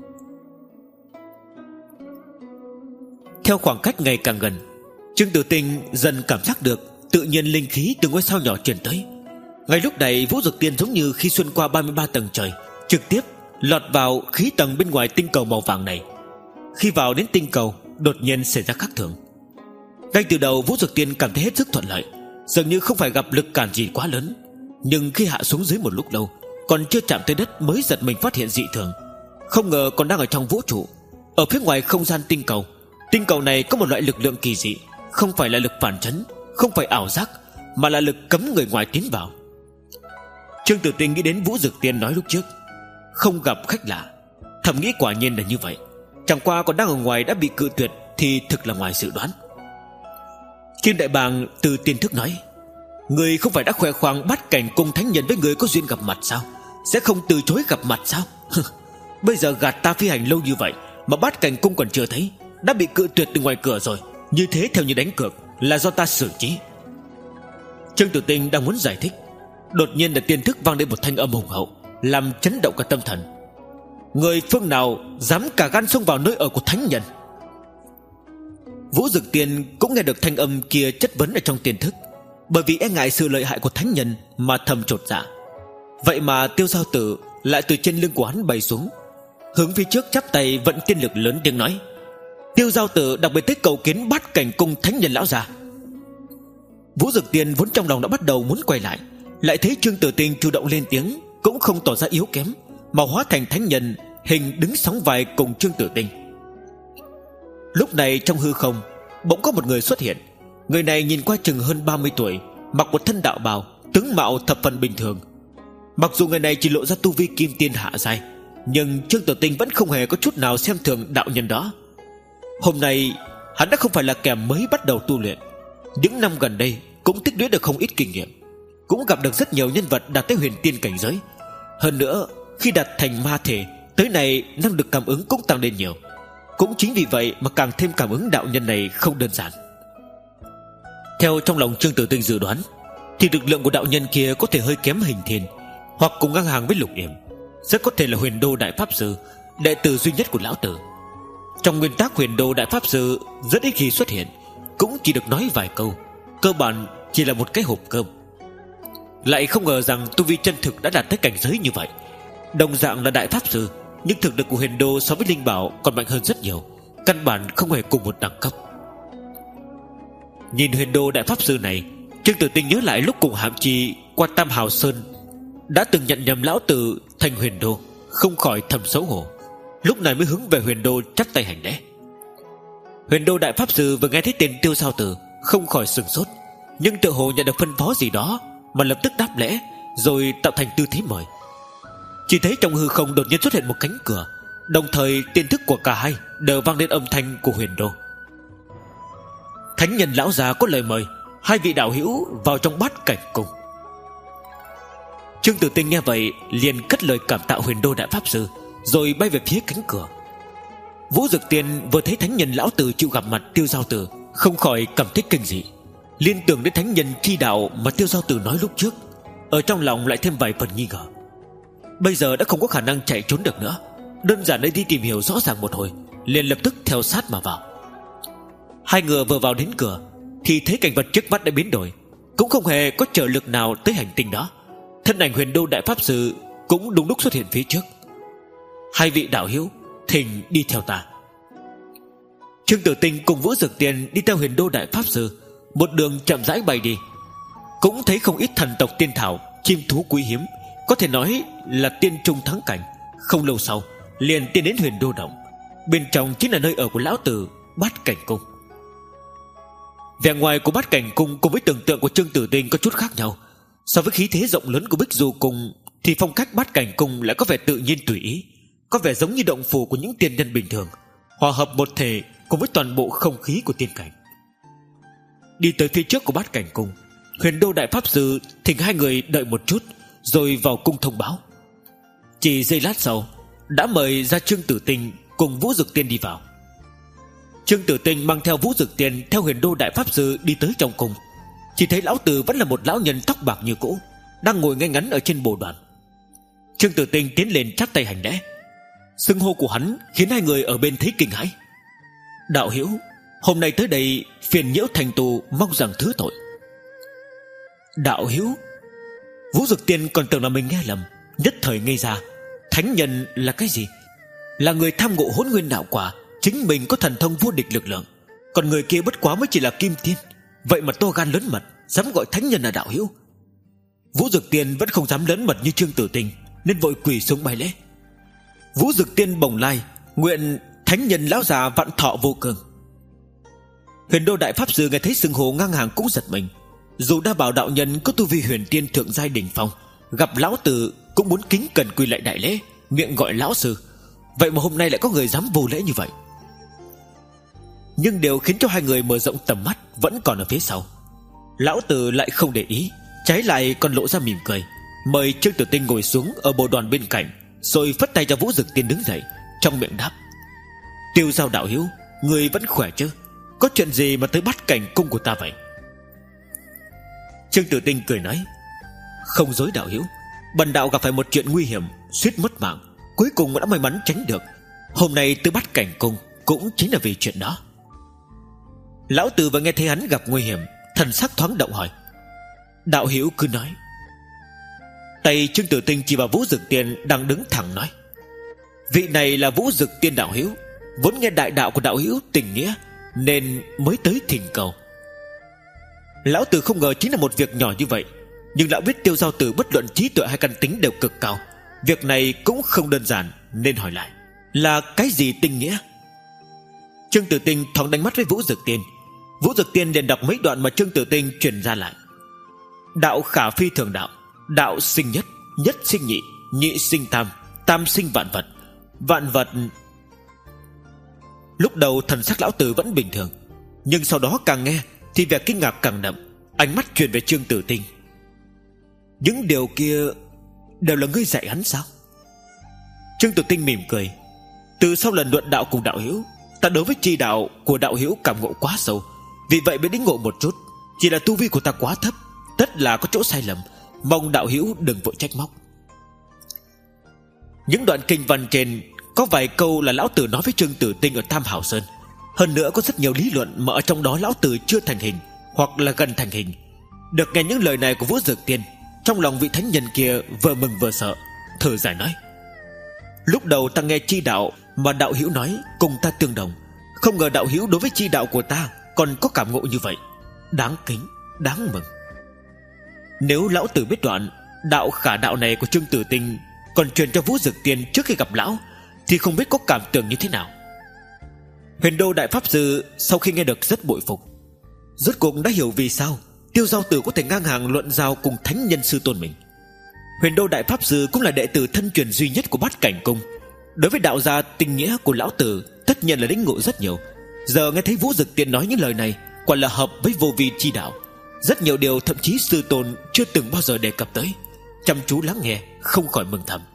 Theo khoảng cách ngày càng gần, Trương Tử Tinh dần cảm giác được tự nhiên linh khí từ ngôi sao nhỏ truyền tới. Ngay lúc này Vũ Dực Tiên giống như khi xuyên qua ba mươi ba tầng trời, trực tiếp lọt vào khí tầng bên ngoài tinh cầu màu vàng này. Khi vào đến tinh cầu, đột nhiên xảy ra khác thường. Ngay từ đầu Vũ Dực Tiên cảm thấy hết sức thuận lợi, dường như không phải gặp lực cản gì quá lớn. Nhưng khi hạ xuống dưới một lúc lâu, còn chưa chạm tới đất mới giật mình phát hiện dị thường. Không ngờ còn đang ở trong vũ trụ, ở phía ngoài không gian tinh cầu. Tinh cầu này có một loại lực lượng kỳ dị, không phải là lực phản chấn, không phải ảo giác, mà là lực cấm người ngoài tiến vào. Trương Tử Tinh nghĩ đến Vũ Dực Tiên nói lúc trước, không gặp khách lạ, thầm nghĩ quả nhiên là như vậy. Chẳng qua còn đang ở ngoài đã bị cự tuyệt thì thực là ngoài dự đoán. Kim Đại Bàng từ tiên thức nói, người không phải đã khoe khoang Bát Cảnh Cung thánh nhân với người có duyên gặp mặt sao? Sẽ không từ chối gặp mặt sao? Bây giờ gạt ta phi hành lâu như vậy mà Bát Cảnh Cung còn chưa thấy, đã bị cự tuyệt từ ngoài cửa rồi. Như thế theo như đánh cược là do ta xử trí. Trương Tử Tinh đang muốn giải thích, đột nhiên là tiên thức vang lên một thanh âm hùng hậu, làm chấn động cả tâm thần. Người phương nào dám cả gan xông vào nơi ở của thánh nhân? Vũ Dực Tiên cũng nghe được thanh âm kia chất vấn ở trong tiềm thức, bởi vì e ngại sự lợi hại của thánh nhân mà thầm chột dạ. Vậy mà Tiêu Giao Tử lại từ trên lưng của hắn bay xuống, hướng phía trước chắp tay vận tiên lực lớn tiếng nói: Tiêu Giao Tử đặc biệt tới cầu kiến Bát Cảnh Cung thánh nhân lão già. Vũ Dực Tiên vốn trong lòng đã bắt đầu muốn quay lại, lại thấy Trương Tử Tinh chủ động lên tiếng, cũng không tỏ ra yếu kém, mà hóa thành thánh nhân hình đứng sóng vai cùng Trương Tử Tinh. Lúc này trong hư không bỗng có một người xuất hiện. Người này nhìn qua chừng hơn ba mươi tuổi, mặc một thân đạo bào, tướng mạo thập phần bình thường. Mặc dù người này chỉ lộ ra tu vi kim tiên hạ giai, nhưng Trương Tử Tinh vẫn không hề có chút nào xem thường đạo nhân đó. Hôm nay hắn đã không phải là kẻ mới bắt đầu tu luyện, những năm gần đây cũng tích lũy được không ít kinh nghiệm, cũng gặp được rất nhiều nhân vật đạt tới huyền tiên cảnh giới. Hơn nữa khi đạt thành ma thể, tới này năng lực cảm ứng cũng tăng lên nhiều. Cũng chính vì vậy mà càng thêm cảm ứng đạo nhân này không đơn giản. Theo trong lòng Trương Tử Tinh dự đoán, thì lực lượng của đạo nhân kia có thể hơi kém Hình Thiên, hoặc cùng ngang hàng với Lục Yểm, rất có thể là Huyền Đô Đại Pháp Sư, đệ tử duy nhất của lão tử. Trong nguyên tắc Huyền Đô Đại Pháp Sư rất ít khi xuất hiện, cũng chỉ được nói vài câu, cơ bản chỉ là một cái hộp cơm. Lại không ngờ rằng tu vi chân thực đã đạt tới cảnh giới như vậy. Đồng dạng là Đại Pháp Sư, nhưng thực lực của Huyền Đô so với Linh Bảo còn mạnh hơn rất nhiều, căn bản không hề cùng một đẳng cấp. Nhìn Huyền Đô Đại Pháp Sư này, Trương Tử Tinh nhớ lại lúc cùng Hàm Chi qua Tam Hào Sơn đã từng nhận nhầm lão tử thành Huyền Đô, không khỏi thầm xấu hổ. Lúc này mới hướng về Huyền Đô chắp tay hành lễ. Huyền Đô Đại Pháp Sư vừa nghe thấy tên Tiêu Giao Tử, không khỏi sửng sốt, nhưng tựa hồ nhận được phân phó gì đó mà lập tức đáp lễ, rồi tạo thành tư thế mời. Chỉ thấy trong hư không đột nhiên xuất hiện một cánh cửa, đồng thời tiên thức của cả hai đều vang lên âm thanh của Huyền Đô: Thánh nhân lão già có lời mời, hai vị đạo hữu vào trong Bát Cảnh Cung. Trương Tử Tinh nghe vậy liền cất lời cảm tạ Huyền Đô Đại Pháp Sư, rồi bay về phía cánh cửa. Vũ Dực Tiên vừa thấy thánh nhân lão tử chịu gặp mặt Tiêu Giao Tử, không khỏi cảm thấy kinh dị, liên tưởng đến thánh nhân chi đạo mà Tiêu Giao Tử nói lúc trước, ở trong lòng lại thêm vài phần nghi ngờ. Bây giờ đã không có khả năng chạy trốn được nữa, đơn giản đi tìm hiểu rõ ràng một hồi, liền lập tức theo sát mà vào. Hai người vừa vào đến cửa thì thấy cảnh vật trước mắt đã biến đổi, cũng không hề có trợ lực nào tới hành tinh đó. Thân ảnh Huyền Đô Đại Pháp Sư cũng đúng lúc xuất hiện phía trước. Hai vị đạo hữu, thỉnh đi theo ta. Trương Tử Tinh cùng Vũ Dực Tiên đi theo Huyền Đô Đại Pháp Sư, một đường chậm rãi bay đi. Cũng thấy không ít thần tộc tiên thảo, chim thú quý hiếm, có thể nói là tiên trung thắng cảnh. Không lâu sau liền tiến đến Huyền Đô Động, bên trong chính là nơi ở của lão tử Bát Cảnh Cung. Vẻ ngoài của Bát Cảnh Cung cùng với tưởng tượng của Trương Tử Tinh có chút khác nhau. So với khí thế rộng lớn của Bích Du Cung thì phong cách Bát Cảnh Cung lại có vẻ tự nhiên tùy ý, có vẻ giống như động phủ của những tiên nhân bình thường, hòa hợp một thể cùng với toàn bộ không khí của tiên cảnh. Đi tới phía trước của Bát Cảnh Cung, Huyền Đô Đại Pháp Sư thỉnh hai người đợi một chút, rồi vào cung thông báo. Chỉ giây lát sau đã mời ra Trương Tử Tinh cùng Vũ Dực Tiên đi vào. Trương Tử Tinh mang theo Vũ Dực Tiên theo Huyền Đô Đại Pháp Sư đi tới trong cung. Chỉ thấy lão tử vẫn là một lão nhân tóc bạc như cũ, đang ngồi ngay ngắn ở trên bồ đoàn. Trương Tử Tinh tiến lên chắp tay hành lễ. Xưng hô của hắn khiến hai người ở bên thấy kinh hãi. Đạo hữu, hôm nay tới đây phiền nhiễu thành tù, mong rằng thứ tội. Đạo hữu? Vũ Dực Tiên còn tưởng là mình nghe lầm, nhất thời ngây ra. Thánh nhân là cái gì? Là người tham ngộ hỗn nguyên đạo quả, chính mình có thần thông vô địch lực lượng, còn người kia bất quá mới chỉ là kim tiên. Vậy mà to gan lớn mật, dám gọi thánh nhân là đạo hữu. Vũ Dực Tiên vẫn không dám lớn mật như Trương Tử Tinh, nên vội quỳ xuống bái lễ. Vũ Dực Tiên bồng lai, nguyện thánh nhân lão già vạn thọ vô cường. Huyền Đô Đại Pháp Sư nghe thấy xưng hô ngang hàng cũng giật mình. Dù đã bảo đạo nhân có tu vi huyền tiên thượng giai đỉnh phong, gặp lão tử cũng muốn kính cẩn quỳ lại đại lễ, miệng gọi lão sư. Vậy mà hôm nay lại có người dám vô lễ như vậy. Nhưng điều khiến cho hai người mở rộng tầm mắt vẫn còn ở phía sau. Lão tử lại không để ý, trái lại còn lộ ra mỉm cười, mời Trương Tử Tinh ngồi xuống ở bồ đoàn bên cạnh, rồi phất tay cho Vũ Dực Tiên đứng dậy, trong miệng đáp: Tiêu Giao đạo hữu, người vẫn khỏe chứ? Có chuyện gì mà tới Bát Cảnh Cung của ta vậy? Trương Tử Tinh cười nói: Không dối đạo hữu, bần đạo gặp phải một chuyện nguy hiểm, suýt mất mạng, cuối cùng đã may mắn tránh được. Hôm nay tới Bát Cảnh Cung cũng chính là vì chuyện đó. Lão Tử vừa nghe thấy hắn gặp nguy hiểm, thần sắc thoáng động hỏi: đạo hữu cứ nói. Tay Trương Tử Tinh chỉ vào Vũ Dực Tiên đang đứng thẳng nói: vị này là Vũ Dực Tiên đạo hữu, vốn nghe đại đạo của đạo hữu tình nghĩa nên mới tới thỉnh cầu. Lão Tử không ngờ chính là một việc nhỏ như vậy, nhưng lão biết Tiêu Giao Tử bất luận trí tuệ hay căn tính đều cực cao, việc này cũng không đơn giản, nên hỏi lại: là cái gì tình nghĩa? Trương Tử Tinh thoáng đánh mắt với Vũ Dực Tiên. Vũ Dực Tiên liền đọc mấy đoạn mà Trương Tử Tinh truyền ra lại: đạo khả phi thường đạo, đạo sinh nhất, nhất sinh nhị, nhị sinh tam, tam sinh vạn vật, vạn vật. Lúc đầu thần sắc lão Tử vẫn bình thường, nhưng sau đó càng nghe thì vẻ kinh ngạc càng đậm. Ánh mắt truyền về Trương Tử Tinh: những điều kia đều là ngươi dạy hắn sao? Trương Tử Tinh mỉm cười: từ sau lần luận đạo cùng đạo hữu, ta đối với chi đạo của đạo hữu cảm ngộ quá sâu, vì vậy mới đính ngộ một chút. Chỉ là tu vi của ta quá thấp, tất là có chỗ sai lầm, mong đạo hữu đừng vội trách móc. Những đoạn kinh văn trên có vài câu là lão Tử nói với Trương Tử Tinh ở Tam Hảo Sơn. Hơn nữa có rất nhiều lý luận mà ở trong đó lão Tử chưa thành hình hoặc là gần thành hình. Được nghe những lời này của Vũ Dực Tiên, trong lòng vị thánh nhân kia vừa mừng vừa sợ, thở dài nói: lúc đầu ta nghe chi đạo mà đạo hữu nói cùng ta tương đồng, không ngờ đạo hữu đối với chi đạo của ta còn có cảm ngộ như vậy, đáng kính, đáng mừng. Nếu lão Tử biết đoạn đạo khả đạo này của Trương Tử Tinh còn truyền cho Vũ Dực Tiên trước khi gặp lão, thì không biết có cảm tưởng như thế nào. Huyền Đô Đại Pháp Sư sau khi nghe được rất bội phục, rốt cuộc đã hiểu vì sao Tiêu Giao Tử có thể ngang hàng luận giao cùng thánh nhân sư tôn mình. Huyền Đô Đại Pháp Sư cũng là đệ tử thân truyền duy nhất của Bát Cảnh Cung, đối với đạo gia tình nghĩa của lão Tử tất nhiên là lĩnh ngộ rất nhiều. Giờ nghe thấy Vũ Dực Tiên nói những lời này, quả là hợp với vô vi chi đạo. Rất nhiều điều thậm chí sư tôn chưa từng bao giờ đề cập tới, chăm chú lắng nghe không khỏi mừng thầm.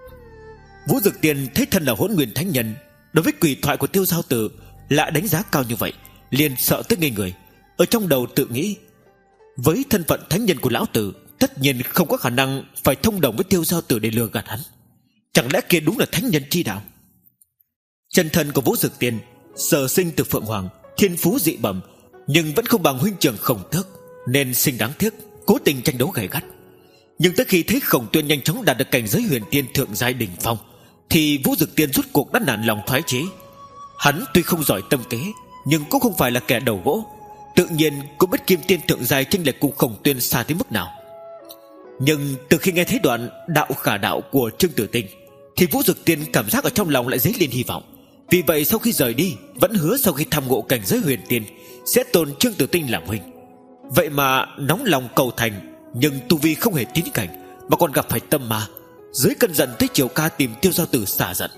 Vũ Dực Tiên thấy thân là Hỗn Nguyên Thánh Nhân, đối với quỷ thoại của Tiêu Giao Tử lại đánh giá cao như vậy, liền sợ tới ngây người. Ở trong đầu tự nghĩ, với thân phận thánh nhân của lão Tử, tất nhiên không có khả năng phải thông đồng với Tiêu Giao Tử để lừa gạt hắn. Chẳng lẽ kia đúng là thánh nhân chi đạo? Chân thân của Vũ Dực Tiên sở sinh từ Phượng Hoàng, thiên phú dị bẩm, nhưng vẫn không bằng huynh trưởng Khổng Tước, nên sinh đáng tiếc, cố tình tranh đấu gay gắt. Nhưng tới khi thấy Khổng Tuyên nhanh chóng đạt được cảnh giới huyền tiên thượng giai đỉnh phong, thì Vũ Dực Tiên rút cuộc đã nản lòng thoái chí. Hắn tuy không giỏi tâm kế, nhưng cũng không phải là kẻ đầu gỗ, tự nhiên cũng biết kim tiên thượng giai chênh lệch cùng Khổng Tuyên xa tới mức nào. Nhưng từ khi nghe thấy đoạn đạo khả đạo của Trương Tử Tinh, thì Vũ Dực Tiên cảm giác ở trong lòng lại dấy lên hy vọng. Vì vậy sau khi rời đi, vẫn hứa sau khi tham ngộ cảnh giới huyền tiên sẽ tôn Trương Tử Tinh làm huynh. Vậy mà nóng lòng cầu thành, nhưng tu vi không hề tín cảnh, mà còn gặp phải tâm ma, dưới cơn giận tới Triều Ca tìm Tiêu Giao Tử xả giận.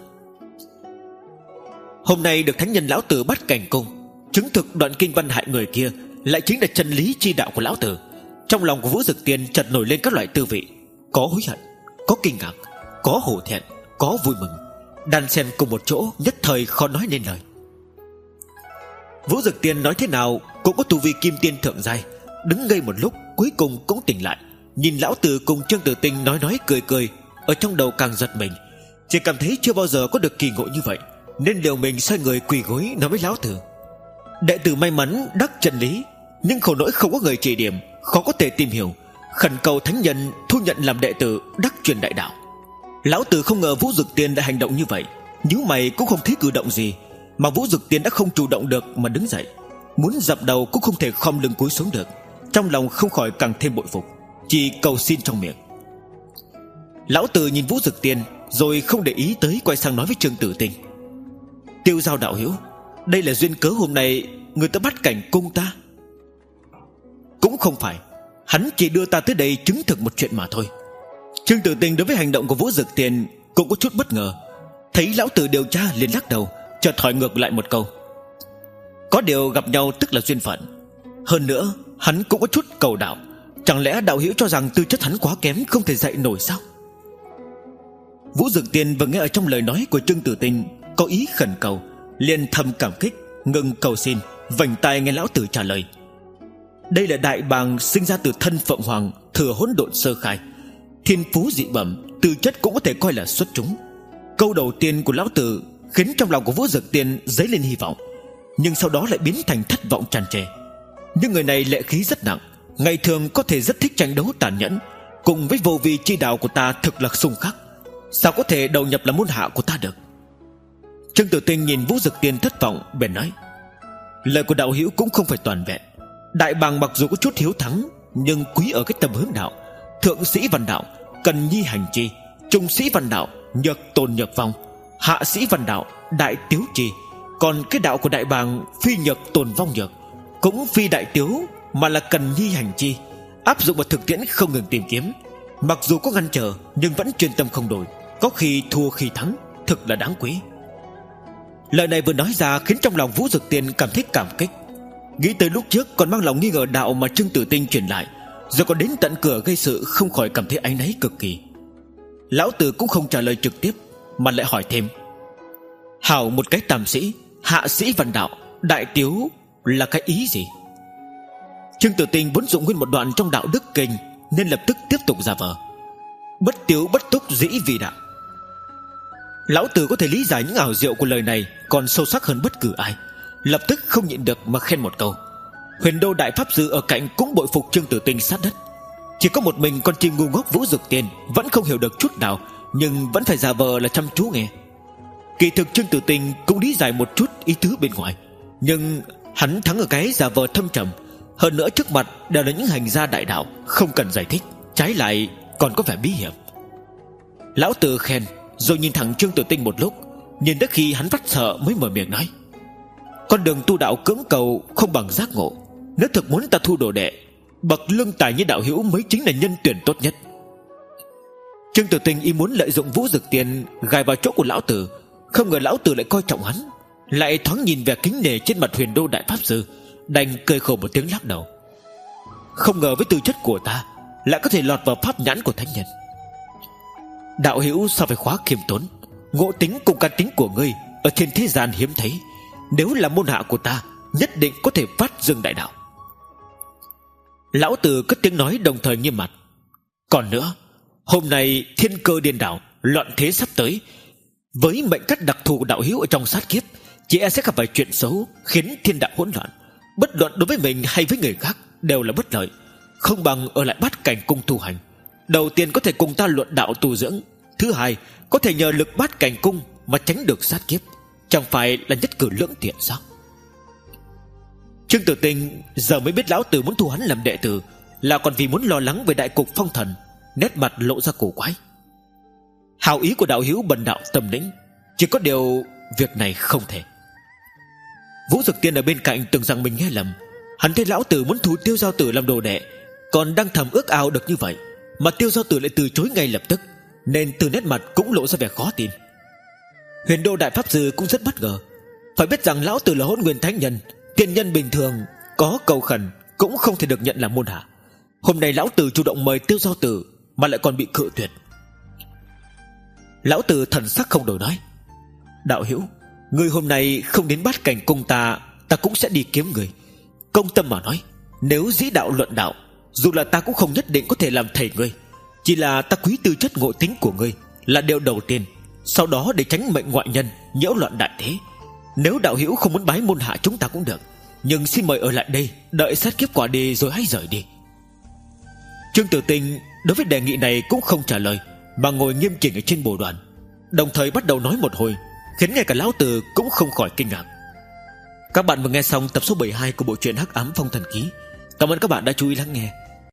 Hôm nay được thánh nhân lão Tử Bát Cảnh Cung chứng thực đoạn kinh văn hại người kia lại chính là chân lý chi đạo của lão Tử. Trong lòng của Vũ Dực Tiên chợt nổi lên các loại tư vị, có hối hận, có kinh ngạc, có hổ thẹn, có vui mừng, đan xen cùng một chỗ, nhất thời khó nói nên lời. Vũ Dực Tiên nói thế nào cũng có tu vi kim tiên thượng giai, đứng ngây một lúc cuối cùng cũng tỉnh lại, nhìn lão Tử cùng Trương Tử Tinh nói nói cười cười, ở trong đầu càng giật mình, chỉ cảm thấy chưa bao giờ có được kỳ ngộ như vậy, nên liều mình xoay người quỳ gối nói với lão Tử: đệ tử may mắn đắc chân lý, nhưng khổ nỗi không có người chỉ điểm, khó có thể tìm hiểu, khẩn cầu thánh nhân thu nhận làm đệ tử đắc truyền đại đạo. Lão Tử không ngờ Vũ Dực Tiên đã hành động như vậy, nhíu mày cũng không thấy cử động gì, mà Vũ Dực Tiên đã không chủ động được mà đứng dậy, muốn dập đầu cũng không thể khom lưng cúi xuống được. Trong lòng không khỏi càng thêm bội phục, chỉ cầu xin trong miệng. Lão Tử nhìn Vũ Dực Tiên rồi không để ý tới, quay sang nói với Trương Tử Tinh: Tiêu Giao đạo hữu, đây là duyên cớ hôm nay người ta Bát Cảnh Cung ta? Cũng không phải, hắn chỉ đưa ta tới đây chứng thực một chuyện mà thôi. Trương Tử Tinh đối với hành động của Vũ Dực Tiên cũng có chút bất ngờ, thấy lão Tử điều tra liền lắc đầu, chợt hỏi ngược lại một câu: có điều gặp nhau tức là duyên phận, hơn nữa hắn cũng có chút cầu đạo, chẳng lẽ đạo hữu cho rằng tư chất hắn quá kém không thể dạy nổi sao? Vũ Dực Tiên vừa nghe ở trong lời nói của Trương Tử Tinh có ý khẩn cầu, liền thầm cảm kích, ngừng cầu xin, vành tai nghe lão Tử trả lời: đây là đại bàng sinh ra từ thân Phượng Hoàng, thừa hỗn độn sơ khai, thiên phú dị bẩm, tư chất cũng có thể coi là xuất chúng. Câu đầu tiên của lão Tử khiến trong lòng của Vũ Dực Tiên dấy lên hy vọng, nhưng sau đó lại biến thành thất vọng tràn trề. Những người này lệ khí rất nặng, ngày thường có thể rất thích tranh đấu tàn nhẫn, cùng với vô vi chi đạo của ta thực là xung khắc, sao có thể đầu nhập là môn hạ của ta được. Trương Tử Tinh nhìn Vũ Dực Tiên thất vọng, bèn nói: lời của đạo hữu cũng không phải toàn vẹn. Đại bàng mặc dù có chút hiếu thắng, nhưng quý ở cái tâm hướng đạo. Thượng sĩ văn đạo cần nhi hành chi, trung sĩ văn đạo nhược tồn nhược vong, hạ sĩ văn đạo đại tiếu chi. Còn cái đạo của đại bàng phi nhược tồn vong nhược, cũng phi đại tiếu, mà là cần nhi hành chi, áp dụng vào thực tiễn không ngừng tìm kiếm. Mặc dù có ngăn trở, nhưng vẫn chuyên tâm không đổi, có khi thua khi thắng, thực là đáng quý. Lời này vừa nói ra khiến trong lòng Vũ Dực Tiên cảm thấy cảm kích. Nghĩ tới lúc trước còn mang lòng nghi ngờ đạo mà Trương Tử Tinh truyền lại, giờ còn đến tận cửa gây sự, không khỏi cảm thấy áy náy cực kỳ. Lão Tử cũng không trả lời trực tiếp, mà lại hỏi thêm: hảo một cái tam sĩ, hạ sĩ văn đạo, đại tiếu là cái ý gì? Trương Tử Tinh vốn dụng nguyên một đoạn trong đạo đức kinh, nên lập tức tiếp tục giả vờ: bất tiếu bất túc dĩ vì đạo. Lão Tử có thể lý giải những ảo diệu của lời này còn sâu sắc hơn bất cứ ai, lập tức không nhịn được mà khen một câu. Huyền Đô Đại Pháp Sư ở cạnh cũng bội phục Trương Tử Tinh sát đất. Chỉ có một mình con chim ngu ngốc Vũ Dực Tiên vẫn không hiểu được chút nào, nhưng vẫn phải giả vờ là chăm chú nghe. Kỳ thực Trương Tử Tinh cũng lý giải một chút ý tứ bên ngoài, nhưng hắn thắng ở cái giả vờ thâm trầm. Hơn nữa trước mặt đều là những hành gia đại đạo, không cần giải thích, trái lại còn có vẻ bí hiểm. Lão Tử khen rồi nhìn thẳng Trương Tử Tinh một lúc, nhìn đến khi hắn vắt sợ mới mở miệng nói: con đường tu đạo cưỡng cầu không bằng giác ngộ. Nếu thực muốn ta thu đồ đệ, bậc lương tài như đạo hữu mới chính là nhân tuyển tốt nhất. Trương Tử Tinh ý muốn lợi dụng Vũ Dực Tiên gài vào chỗ của lão tử, không ngờ lão tử lại coi trọng hắn, lại thoáng nhìn vẻ kính nể trên mặt Huyền Đô Đại Pháp Sư, đành cười khổ một tiếng lắc đầu. Không ngờ với tư chất của ta lại có thể lọt vào pháp nhãn của thánh nhân. Đạo hữu sao phải khóa khiêm tốn, ngộ tính cùng cá tính của ngươi ở trên thế gian hiếm thấy. Nếu là môn hạ của ta, nhất định có thể phát dương đại đạo. Lão tử cất tiếng nói đồng thời nghiêm mặt: còn nữa, hôm nay thiên cơ điên đảo, loạn thế sắp tới. Với mệnh cách đặc thù của đạo hữu ở trong sát kiếp, chỉ e sẽ gặp phải chuyện xấu, khiến thiên đạo hỗn loạn. Bất luận đối với mình hay với người khác đều là bất lợi, không bằng ở lại Bát Cảnh Cung tu hành. Đầu tiên có thể cùng ta luận đạo tu dưỡng, thứ hai có thể nhờ lực Bát Cảnh Cung mà tránh được sát kiếp. Chẳng phải là nhất cử lưỡng tiện sao? Trương Tử Tinh giờ mới biết lão tử muốn thu hắn làm đệ tử là còn vì muốn lo lắng về đại cục phong thần, nét mặt lộ ra cổ quái. Hào ý của đạo hữu bần đạo tâm lĩnh, chỉ có điều việc này không thể. Vũ Dực Tiên ở bên cạnh tưởng rằng mình nghe lầm. Hắn thấy lão tử muốn thu Tiêu Giao Tử làm đồ đệ, còn đang thầm ước ao được như vậy, mà Tiêu Giao Tử lại từ chối ngay lập tức, nên từ nét mặt cũng lộ ra vẻ khó tin. Huyền Đô Đại Pháp Sư cũng rất bất ngờ. Phải biết rằng lão tử là Hỗn Nguyên Thánh Nhân, tiên nhân bình thường có cầu khẩn cũng không thể được nhận làm môn hạ. Hôm nay lão tử chủ động mời Tiêu Giao Tử mà lại còn bị cự tuyệt. Lão tử thần sắc không đổi nói: đạo hữu, ngươi hôm nay không đến Bát Cảnh Cung ta, ta cũng sẽ đi kiếm người. Công tâm mà nói, nếu dĩ đạo luận đạo, dù là ta cũng không nhất định có thể làm thầy ngươi. Chỉ là ta quý tư chất ngộ tính của ngươi là điều đầu tiên, sau đó để tránh mệnh ngoại nhân nhiễu loạn đại thế. Nếu đạo hữu không muốn bái môn hạ chúng ta cũng được, nhưng xin mời ở lại đây, đợi sát kiếp qua đi rồi hãy rời đi. Trương Tử Tinh đối với đề nghị này cũng không trả lời, mà ngồi nghiêm chỉnh ở trên bồ đoàn, đồng thời bắt đầu nói một hồi, khiến ngay cả lão tử cũng không khỏi kinh ngạc. Các bạn vừa nghe xong tập số bảy mươi hai của bộ truyện Hắc Ám Phong Thần Ký. Cảm ơn các bạn đã chú ý lắng nghe.